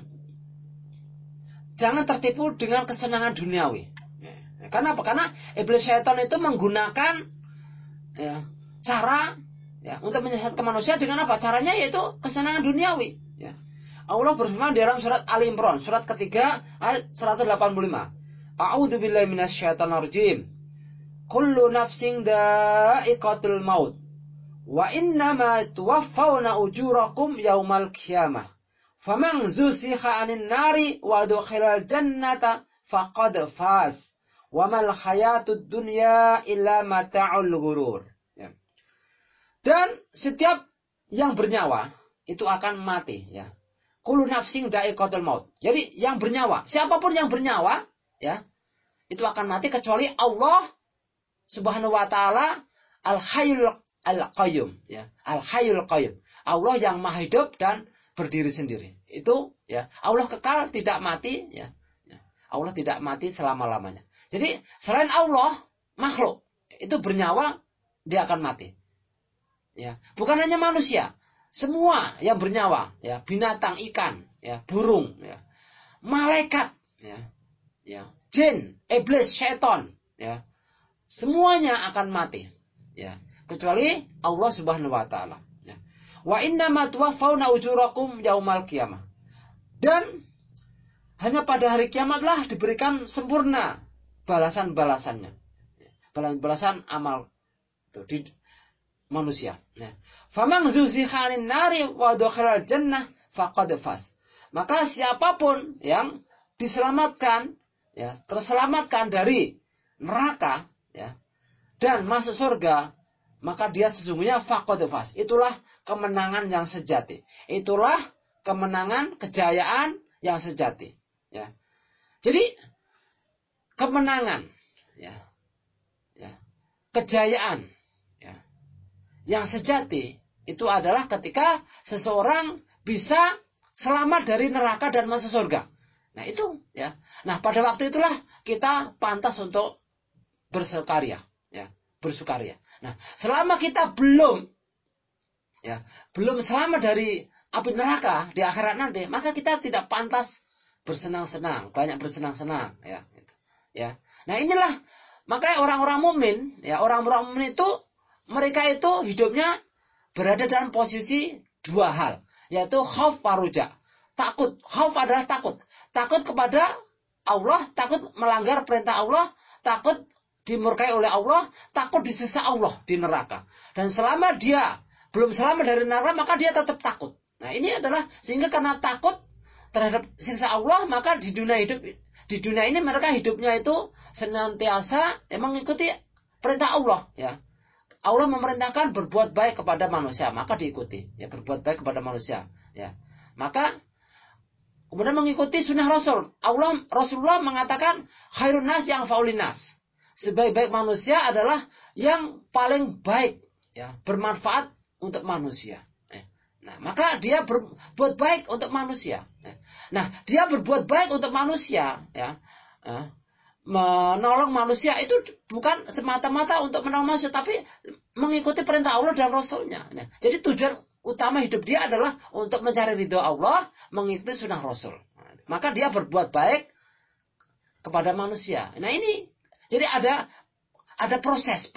jangan tertipu dengan kesenangan duniawi. Ya. Karena apa? Karena iblis syaitan itu menggunakan, ya, cara, ya, untuk menyesatkan manusia dengan apa? Caranya yaitu kesenangan duniawi. Ya. Allah berfirman di dalam surat Ali Imran, surat ketiga ayat 185. A'udzu billahi minasyaitonir rajim. Kullu nafsin dha'iqatul maut. Wa innama tuwaffawna ujurakum yaumal qiyamah. Faman zuziha 'anil nari wa dukhilal jannata faqad faz. Wa mal hayatud dunya illa mata'ul ghurur. Ya. Dan setiap yang bernyawa itu akan mati, ya. Kullu nafsin dha'iqatul maut. Jadi yang bernyawa, siapapun yang bernyawa, ya, itu akan mati kecuali Allah Subhanahu wa taala Al-Hayyul Al-Qayyum, ya. Al-Hayyul Qayyum. Allah yang Maha hidup dan berdiri sendiri. Itu, ya, Allah kekal, tidak mati, ya. Allah tidak mati selama-lamanya. Jadi selain Allah, makhluk itu bernyawa, dia akan mati. Ya, bukan hanya manusia, semua yang bernyawa, ya, binatang, ikan, ya, burung, ya, malaikat, ya, ya, jin, iblis, syaitan, ya, semuanya akan mati, ya, kecuali Allah Subhanahu wa taala, ya. Wa innama tuwaffawna ujurakum yaumal qiyamah. Dan hanya pada hari kiamatlah diberikan sempurna balasan-balasannya, balasan amal itu di manusia. Faman zuziha 'anil nari wa dukhilal jannah faqad faz. Maka siapapun yang diselamatkan, ya, terselamatkan dari neraka, ya, dan masuk surga, maka dia sesungguhnya faqad faz. Itulah kemenangan yang sejati. Itulah kemenangan, kejayaan yang sejati, ya. Jadi kemenangan, ya, ya, kejayaan, ya, yang sejati itu adalah ketika seseorang bisa selamat dari neraka dan masuk surga. Nah, itu, ya. Nah, pada waktu itulah kita pantas untuk bersukaria, ya, bersukaria. Nah, selama kita belum, ya, belum selamat dari api neraka di akhirat nanti, maka kita tidak pantas bersenang-senang, banyak bersenang-senang, ya, gitu. Ya. Nah, inilah makanya orang-orang mukmin, ya, orang-orang mukmin itu mereka itu hidupnya berada dalam posisi dua hal, yaitu khauf wa ruja. Takut, khauf adalah takut. Takut kepada Allah, takut melanggar perintah Allah, takut dimurkai oleh Allah, takut disiksa Allah di neraka. Dan selama dia belum selamat dari neraka, maka dia tetap takut. Nah, ini adalah sehingga karena takut terhadap siksa Allah, maka di dunia ini mereka hidupnya itu senantiasa mengikuti perintah Allah, ya. Allah memerintahkan berbuat baik kepada manusia, maka diikuti, ya, berbuat baik kepada manusia, ya. Maka kemudian mengikuti sunnah Rasul. Rasulullah mengatakan khairun nas yang faulinas. Sebaik-baik manusia adalah yang paling baik, ya, bermanfaat untuk manusia. Nah, maka dia berbuat baik untuk manusia. Nah, dia berbuat baik untuk manusia, ya, menolong manusia itu bukan semata-mata untuk menolong manusia, tapi mengikuti perintah Allah dan Rasulnya. Nah, jadi tujuan utama hidup dia adalah untuk mencari ridho Allah, mengikuti sunnah Rasul. Maka dia berbuat baik kepada manusia. Nah ini, jadi ada proses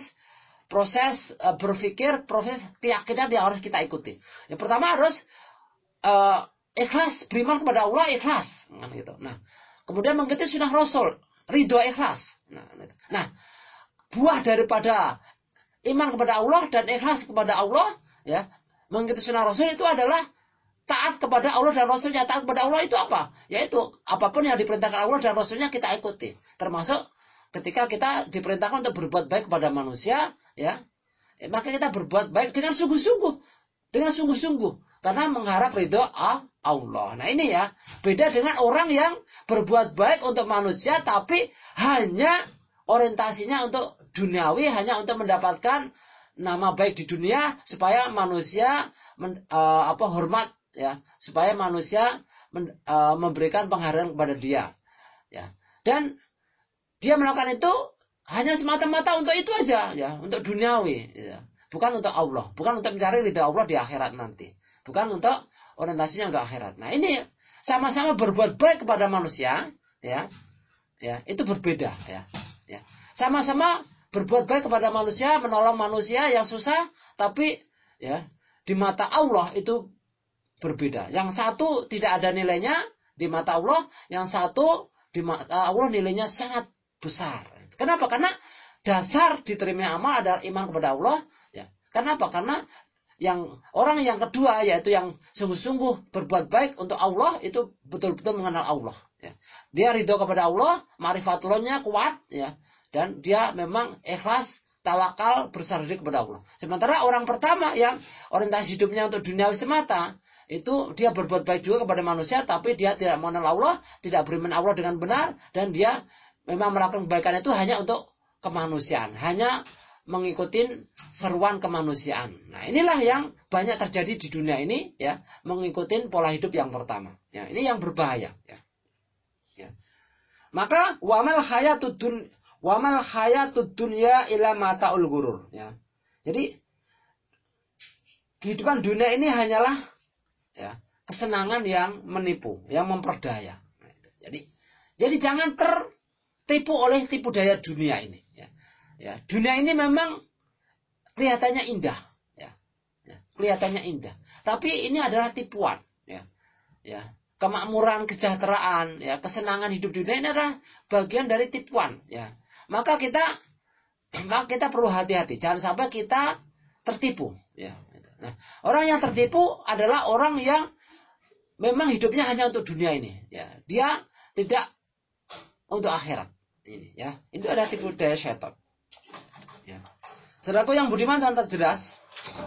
berpikir, proses keyakinan yang harus kita ikuti. Yang pertama harus ikhlas, beriman kepada Allah, ikhlas. Nah, kemudian mengikuti sunnah Rasul, ridho, ikhlas. Nah, buah daripada iman kepada Allah dan ikhlas kepada Allah, ya, mengikuti sunnah Rasul itu adalah taat kepada Allah dan Rasulnya. Taat kepada Allah itu apa? Yaitu apapun yang diperintahkan Allah dan Rasulnya kita ikuti. Termasuk ketika kita diperintahkan untuk berbuat baik kepada manusia, ya, maka kita berbuat baik dengan sungguh-sungguh. Dengan sungguh-sungguh. Karena mengharap ridho Allah. Nah ini ya, beda dengan orang yang berbuat baik untuk manusia, tapi hanya orientasinya untuk duniawi, hanya untuk mendapatkan nama baik di dunia, supaya manusia hormat, ya, supaya manusia memberikan penghargaan kepada dia, ya. Dan dia melakukan itu hanya semata-mata untuk itu aja, ya, untuk duniawi, ya. Bukan untuk Allah, bukan untuk mencari ridha Allah di akhirat nanti, bukan untuk orientasinya untuk akhirat. Nah ini sama-sama berbuat baik kepada manusia, ya, ya, itu berbeda, ya, ya. Sama-sama berbuat baik kepada manusia, menolong manusia yang susah, tapi ya di mata Allah itu berbeda. Yang satu tidak ada nilainya di mata Allah, yang satu di mata Allah nilainya sangat besar. Kenapa? Karena dasar diterima amal adalah iman kepada Allah. Ya. Kenapa? Karena orang yang kedua, yaitu yang sungguh-sungguh berbuat baik untuk Allah, itu betul-betul mengenal Allah. Ya. Dia ridho kepada Allah, ma'rifatullahnya kuat, ya, dan dia memang ikhlas, tawakal, bersandar kepada Allah. Sementara orang pertama yang orientasi hidupnya untuk duniawi semata, itu dia berbuat baik juga kepada manusia, tapi dia tidak mengenal Allah, tidak beriman Allah dengan benar, dan dia memang melakukan kebaikan itu hanya untuk kemanusiaan, hanya mengikuti seruan kemanusiaan. Nah inilah yang banyak terjadi di dunia ini, ya, mengikuti pola hidup yang pertama. Ya, ini yang berbahaya. Ya. Ya. Maka wamal hayatud dunya ila mataul ghurur. Ya. Jadi kehidupan dunia ini hanyalah, ya, kesenangan yang menipu, yang memperdaya. Jadi jangan tertipu oleh tipu daya dunia ini. Ya. Ya, dunia ini memang kelihatannya indah, ya. Ya, kelihatannya indah. Tapi ini adalah tipuan, ya. Ya, kemakmuran, kesejahteraan, ya, kesenangan hidup dunia ini adalah bagian dari tipuan, ya. Maka kita perlu hati-hati, jangan sampai kita tertipu, ya. Nah, orang yang tertipu adalah orang yang memang hidupnya hanya untuk dunia ini, ya. Dia tidak untuk akhirat ini, ya. Itu adalah tipu daya syaitan. Ya. Saudaraku yang budiman dan terjelas,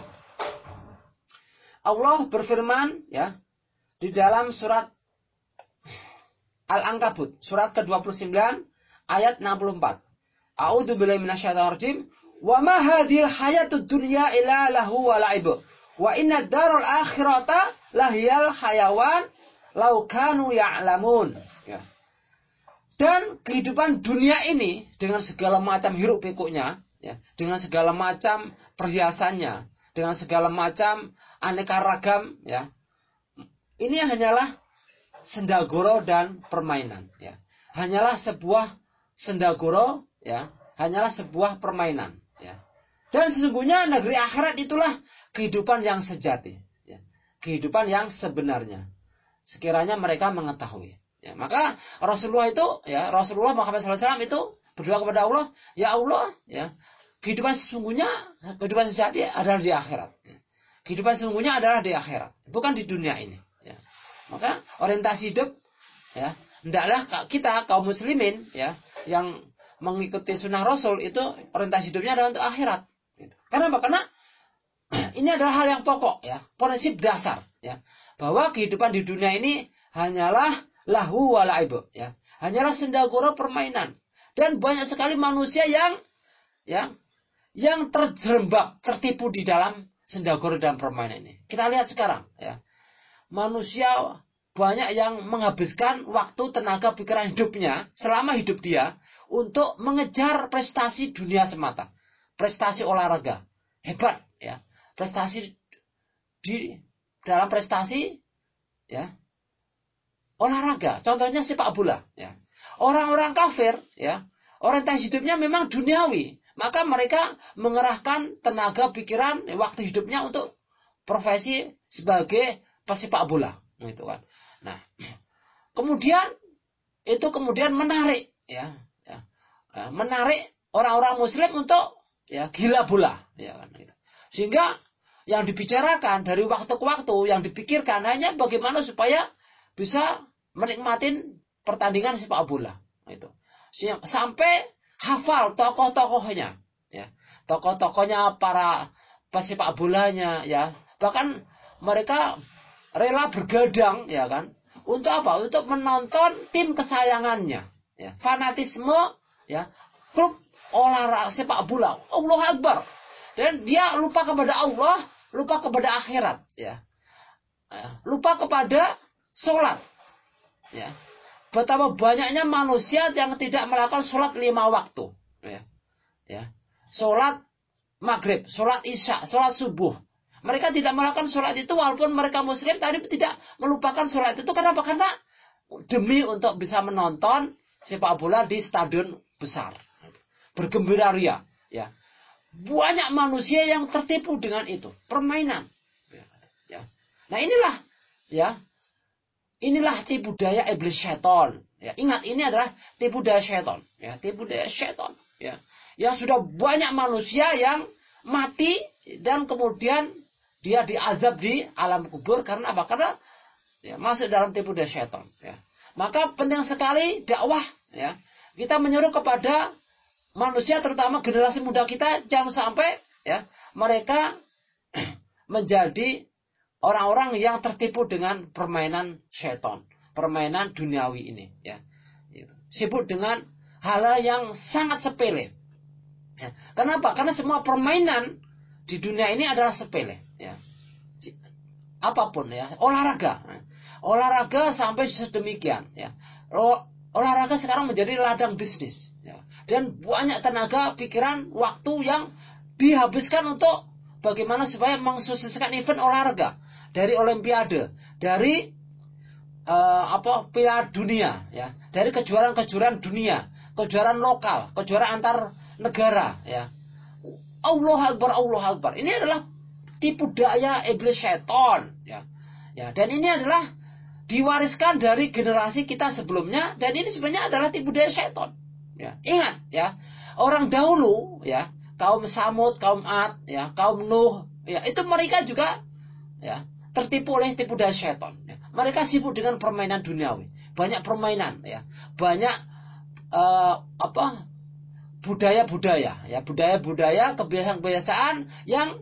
Allah berfirman, ya, di dalam surat Al-Ankabut, surat ke-29 ayat 64. A'udzubillahi minasyaitonir rajim. Wa ma hadhil hayatud dunya illa lahu wa la'ib. Wa inna daral akhirata lahiyal hayawan law kanu ya'lamun. Ya. Dan kehidupan dunia ini dengan segala macam hiruk pikuknya, ya, dengan segala macam perhiasannya, dengan segala macam aneka ragam, ya, ini hanyalah sendagoro dan permainan, ya. Hanyalah sebuah sendagoro, ya, hanyalah sebuah permainan, ya. Dan sesungguhnya negeri akhirat itulah kehidupan yang sejati, ya. Kehidupan yang sebenarnya. Sekiranya mereka mengetahui. Ya, maka Rasulullah Muhammad SAW itu berdoa kepada Allah, ya Allah, ya, kehidupan sesungguhnya, kehidupan sejati adalah di akhirat. Ya. Kehidupan sesungguhnya adalah di akhirat, bukan di dunia ini. Ya. Maka orientasi hidup, ya, hendaklah kita kaum muslimin, ya, yang mengikuti sunnah Rasul itu orientasi hidupnya adalah untuk akhirat. Gitu. Kenapa? Karena ini adalah hal yang pokok, ya, prinsip dasar, ya, bahwa kehidupan di dunia ini hanyalah lahu wa la'ib, ya, hanyalah sendagora permainan. Dan banyak sekali manusia yang terjerembab, tertipu di dalam sendagora dan permainan ini. Kita lihat sekarang, ya, manusia banyak yang menghabiskan waktu, tenaga, pikiran hidupnya selama hidup dia untuk mengejar prestasi dunia semata, prestasi olahraga hebat, ya, prestasi di dalam prestasi ya olahraga. Contohnya sepak bola ya. Orang-orang kafir ya, orientasi hidupnya memang duniawi, maka mereka mengerahkan tenaga, pikiran, waktu hidupnya untuk profesi sebagai pesepak bola gitu kan. Nah, kemudian itu menarik ya, menarik orang-orang muslim untuk ya gila bola ya kan gitu. Sehingga yang dibicarakan dari waktu ke waktu, yang dipikirkan hanya bagaimana supaya bisa menikmatin pertandingan sepak bola itu. Sampai hafal tokoh-tokohnya ya. Tokoh-tokohnya, para pesepak bolanya ya. Bahkan mereka rela bergadang ya kan. Untuk apa? Untuk menonton tim kesayangannya ya. Fanatisme ya, klub olahraga sepak bola. Allahu Akbar. Dan dia lupa kepada Allah, lupa kepada akhirat ya. Lupa kepada sholat ya. Betapa banyaknya manusia yang tidak melakukan sholat 5 waktu ya. Ya. Sholat maghrib, sholat isya, sholat subuh. Mereka tidak melakukan sholat itu walaupun mereka muslim, tapi tidak melupakan sholat itu. Kenapa? Karena demi untuk bisa menonton sepak bola di stadion besar, bergembira ria ya. Banyak manusia yang tertipu dengan itu, permainan ya. Nah inilah ya, inilah tipu daya iblis syaitan. Ya, ingat, ini adalah tipu daya syaitan. Ya, tipu daya syaitan. Ya, yang sudah banyak manusia yang mati dan kemudian dia diazab di alam kubur karena apa? Karena ya, masuk dalam tipu daya syaitan. Ya. Maka penting sekali dakwah. Ya, kita menyuruh kepada manusia, terutama generasi muda kita, jangan sampai ya mereka menjadi orang-orang yang tertipu dengan permainan syaitan, permainan duniawi ini, ya, sibuk dengan hal-hal yang sangat sepele. Ya. Kenapa? Karena semua permainan di dunia ini adalah sepele. Ya. Apapun ya, olahraga sampai sedemikian. Ya. Olahraga sekarang menjadi ladang bisnis. Ya. Dan banyak tenaga, pikiran, waktu yang dihabiskan untuk bagaimana supaya mensukseskan event olahraga. Dari olimpiade, dari piala dunia, ya, dari kejuaraan-kejuaraan dunia, kejuaraan lokal, kejuaraan antar negara, ya. Allahu Akbar, Allahu Akbar. Ini adalah tipu daya iblis syaitan, ya. Ya, dan ini adalah diwariskan dari generasi kita sebelumnya, dan ini sebenarnya adalah tipu daya syaitan. Ya, ingat, ya, orang dahulu, ya, kaum Samud, kaum Ad, ya, kaum Nuh, ya, itu mereka juga, ya, tertipu oleh tipu daya syaitan. Ya. Mereka sibuk dengan permainan duniawi, banyak permainan, ya, banyak budaya-budaya, ya, budaya-budaya, kebiasaan-kebiasaan yang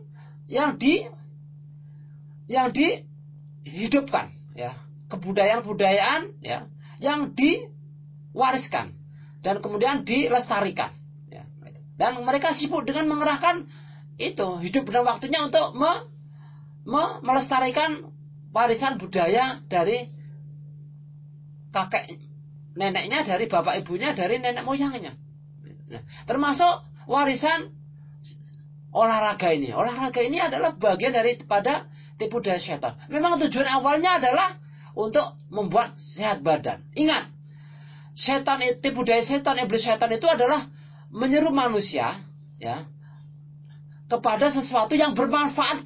dihidupkan, ya, kebudayaan-budayaan, ya, yang diwariskan dan kemudian dilestarikan, ya. Dan mereka sibuk dengan mengerahkan itu hidup dan waktunya untuk melestarikan warisan budaya dari kakek neneknya, dari bapak ibunya, dari nenek moyangnya. Nah, termasuk warisan olahraga ini. Olahraga ini adalah bagian daripada tipu daya syaitan. Memang tujuan awalnya adalah untuk membuat sehat badan. Ingat, setan, tipu daya setan, iblis setan itu adalah menyeru manusia, ya, kepada sesuatu yang bermanfaat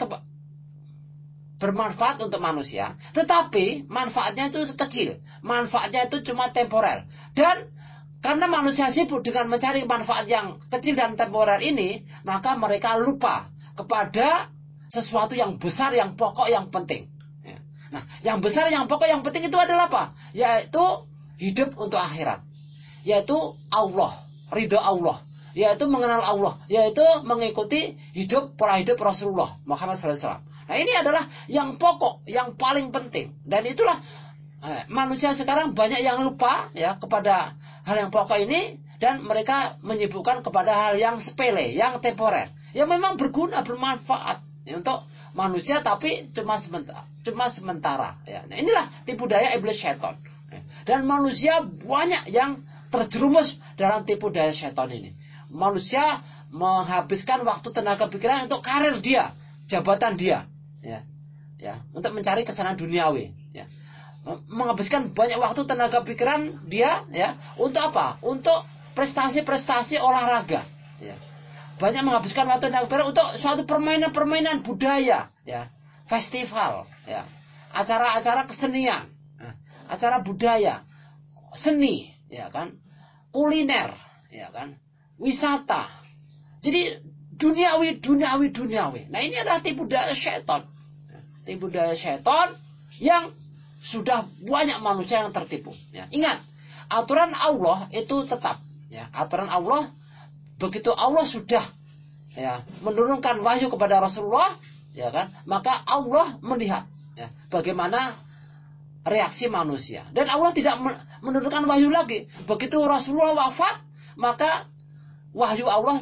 untuk manusia, tetapi manfaatnya itu kecil, manfaatnya itu cuma temporer. Dan karena manusia sibuk dengan mencari manfaat yang kecil dan temporer ini, maka mereka lupa kepada sesuatu yang besar, yang pokok, yang penting. Nah, yang besar, yang pokok, yang penting itu adalah apa? Yaitu hidup untuk akhirat, yaitu Allah, ridho Allah, yaitu mengenal Allah, yaitu mengikuti pola hidup Rasulullah Muhammad SAW. Nah, ini adalah yang pokok, yang paling penting. Dan itulah manusia sekarang banyak yang lupa, ya, kepada hal yang pokok ini, dan mereka menyibukkan kepada hal yang sepele, yang temporer, yang memang berguna, bermanfaat, ya, untuk manusia, tapi cuma sementara. Ya. Nah, inilah tipu daya iblis syaitan. Dan manusia banyak yang terjerumus dalam tipu daya syaitan ini. Manusia menghabiskan waktu, tenaga, pikiran untuk karir dia, jabatan dia, ya, ya, untuk mencari kesenangan duniawi, ya. Menghabiskan banyak waktu, tenaga pikiran dia, ya, untuk apa? Untuk prestasi-prestasi olahraga, ya. Banyak menghabiskan waktu tenaga pikiran untuk suatu permainan-permainan budaya, ya, festival, ya, acara-acara kesenian, acara budaya, seni, ya kan, kuliner, ya kan, wisata. Jadi duniawi. Nah, ini adalah tipu daya syaitan. Tipu daya syaitan yang sudah banyak manusia yang tertipu. Ya, ingat, aturan Allah itu tetap. Ya, aturan Allah, begitu Allah sudah, ya, menurunkan wahyu kepada Rasulullah, ya kan, maka Allah melihat, ya, bagaimana reaksi manusia. Dan Allah tidak menurunkan wahyu lagi. Begitu Rasulullah wafat, maka wahyu Allah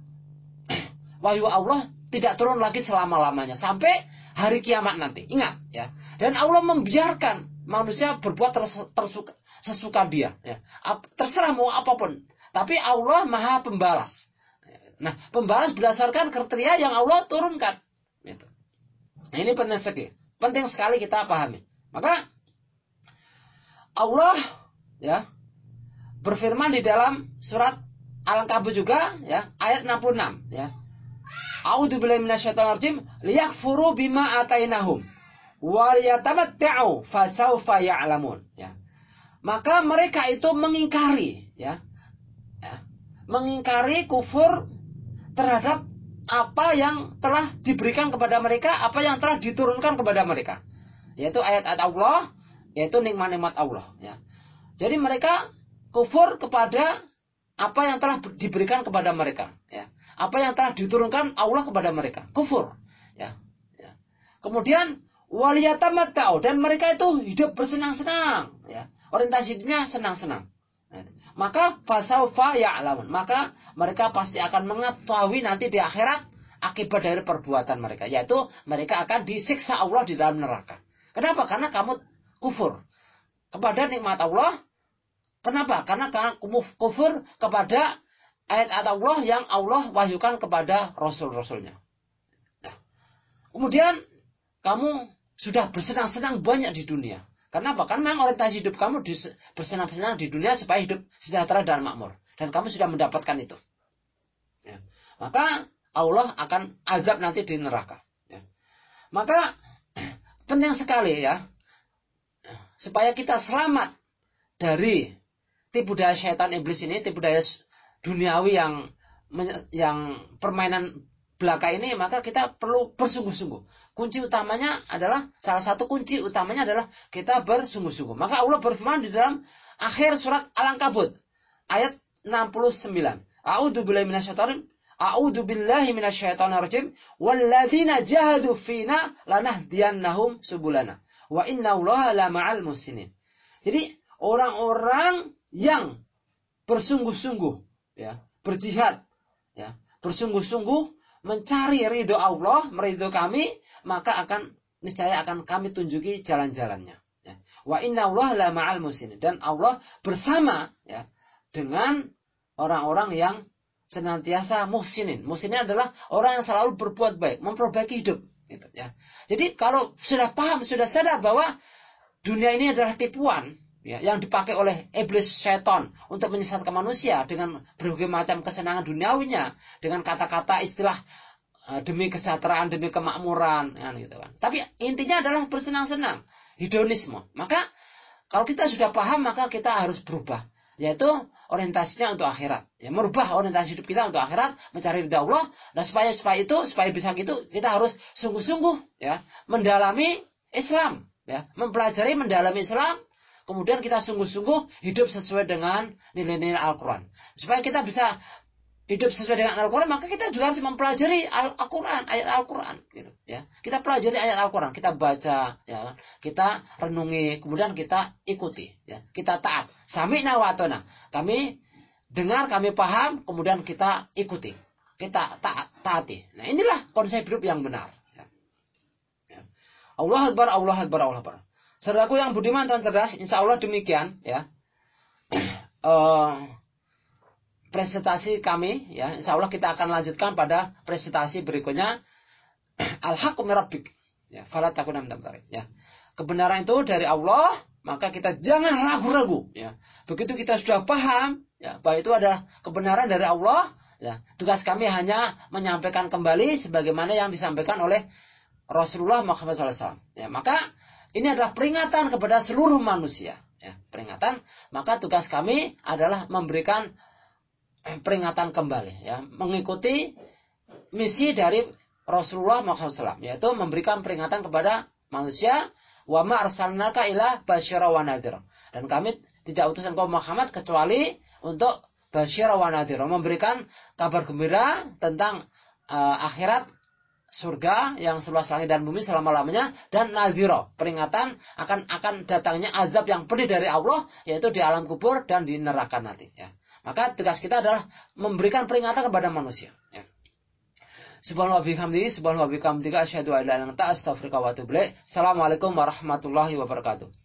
tidak turun lagi selama-lamanya sampai hari kiamat nanti. Ingat, ya. Dan Allah membiarkan manusia berbuat sesuka dia, ya. Terserah mau apapun. Tapi Allah Maha Pembalas. Nah, pembalas berdasarkan kriteria yang Allah turunkan. Gitu. Nah, ini penting sekali kita pahami. Maka Allah, ya, berfirman di dalam surat Al-Ankabut juga, ya, ayat 66, ya. A'udzubillahi minasyaitonir rajim, liyakfuru bima atainahum wa liyatamatta'u fasawfa ya'lamun, ya. Maka mereka itu mengingkari, ya, mengingkari, kufur terhadap apa yang telah diberikan kepada mereka, apa yang telah diturunkan kepada mereka, yaitu ayat-ayat Allah, yaitu nikmat-nikmat Allah, ya. Jadi mereka kufur kepada apa yang telah diberikan kepada mereka, ya. Apa yang telah diturunkan Allah kepada mereka, kufur, ya. Ya. Kemudian waliyatamatta'u, dan mereka itu hidup bersenang-senang, ya. Orientasi hidupnya senang-senang. Maka fasaufa ya'lamun, maka mereka pasti akan mengetahui nanti di akhirat akibat dari perbuatan mereka, yaitu mereka akan disiksa Allah di dalam neraka. Kenapa? Karena kamu kufur kepada nikmat Allah. Kenapa? Karena kufur kepada ayat-ayat Allah yang Allah wahyukan kepada Rasul-Rasulnya. Nah, kemudian kamu sudah bersenang-senang banyak di dunia. Kenapa? Karena memang orientasi hidup kamu bersenang-senang di dunia supaya hidup sejahtera dan makmur. Dan kamu sudah mendapatkan itu. Ya. Maka Allah akan azab nanti di neraka. Ya. Maka penting sekali, ya, supaya kita selamat dari tipu daya syaitan iblis ini, tipu daya duniawi yang permainan belaka ini, maka kita perlu bersungguh-sungguh. Salah satu kunci utamanya adalah kita bersungguh-sungguh. Maka Allah berfirman di dalam akhir surat Al-Ankabut ayat 69. A'udzubillahi minasyaitonir rajim. Walladzina jahadu fina lanahdiyannahum subulana. Wa innallaha lama'al muhsinin. Jadi orang-orang yang bersungguh-sungguh, ya, berjihad, ya, bersungguh-sungguh mencari ridho Allah, meridho kami, maka niscaya akan kami tunjuki jalan-jalannya. Ya. Wa innallaha lama'al muhsinin, dan Allah bersama, ya, dengan orang-orang yang senantiasa muhsinin. Muhsinin adalah orang yang selalu berbuat baik, memperbaiki hidup. Gitu, ya. Jadi kalau sudah paham, sudah sadar bahwa dunia ini adalah tipuan, ya, yang dipakai oleh iblis syaitan untuk menyesatkan manusia dengan berbagai macam kesenangan duniawinya, dengan kata-kata istilah demi kesejahteraan, demi kemakmuran, ya, gitu kan. Tapi intinya adalah bersenang-senang, hedonisme. Maka kalau kita sudah paham, maka kita harus berubah, yaitu orientasinya untuk akhirat, ya, merubah orientasi hidup kita untuk akhirat, mencari ridha Allah. Dan supaya bisa gitu, kita harus sungguh-sungguh, ya, mendalami Islam, ya, mendalami Islam. Kemudian kita sungguh-sungguh hidup sesuai dengan nilai-nilai Al-Quran. Supaya kita bisa hidup sesuai dengan Al-Quran, maka kita juga harus mempelajari Al-Quran, ayat Al-Quran. Gitu, ya. Kita pelajari ayat Al-Quran, kita baca, ya, kita renungi, kemudian kita ikuti, ya. Kita taat. Sami'na wa ata'na. Kami dengar, kami paham, kemudian kita ikuti. Kita taati. Nah, inilah konsep hidup yang benar. Ya. Ya. Allah Akbar, Allah Akbar, Allah Akbar. Saudaraku yang budiman dan cerdas, insya Allah demikian, ya, presentasi kami, ya. Insya Allah kita akan lanjutkan pada presentasi berikutnya. Al-haqqu min rabbik, Ya, fala takuna minal mumtarin. Ya. Kebenaran itu dari Allah, maka kita jangan ragu-ragu. Ya. Begitu kita sudah paham, ya, bahwa itu adalah kebenaran dari Allah, ya, tugas kami hanya menyampaikan kembali sebagaimana yang disampaikan oleh Rasulullah Muhammad SAW. Ya, maka ini adalah peringatan kepada seluruh manusia. Ya, peringatan. Maka tugas kami adalah memberikan peringatan kembali. Ya, mengikuti misi dari Rasulullah Muhammad SAW, yaitu memberikan peringatan kepada manusia. Wa ma arsalnaka ila basyira wa nadhira. Dan kami tidak utus engkau Muhammad kecuali untuk basyira wa nadhira, memberikan kabar gembira tentang akhirat, surga yang seluas langit dan bumi selama-lamanya, dan nadhira, peringatan akan datangnya azab yang pedih dari Allah, yaitu di alam kubur dan di neraka nanti. Ya. Maka tugas kita adalah memberikan peringatan kepada manusia. Ya. Subhanallah bihamdihi, subhanallah bihamdika, asyhadu an la ilaha illa anta, astaghfiruka wa atubu ilaik. Assalamualaikum warahmatullahi wabarakatuh.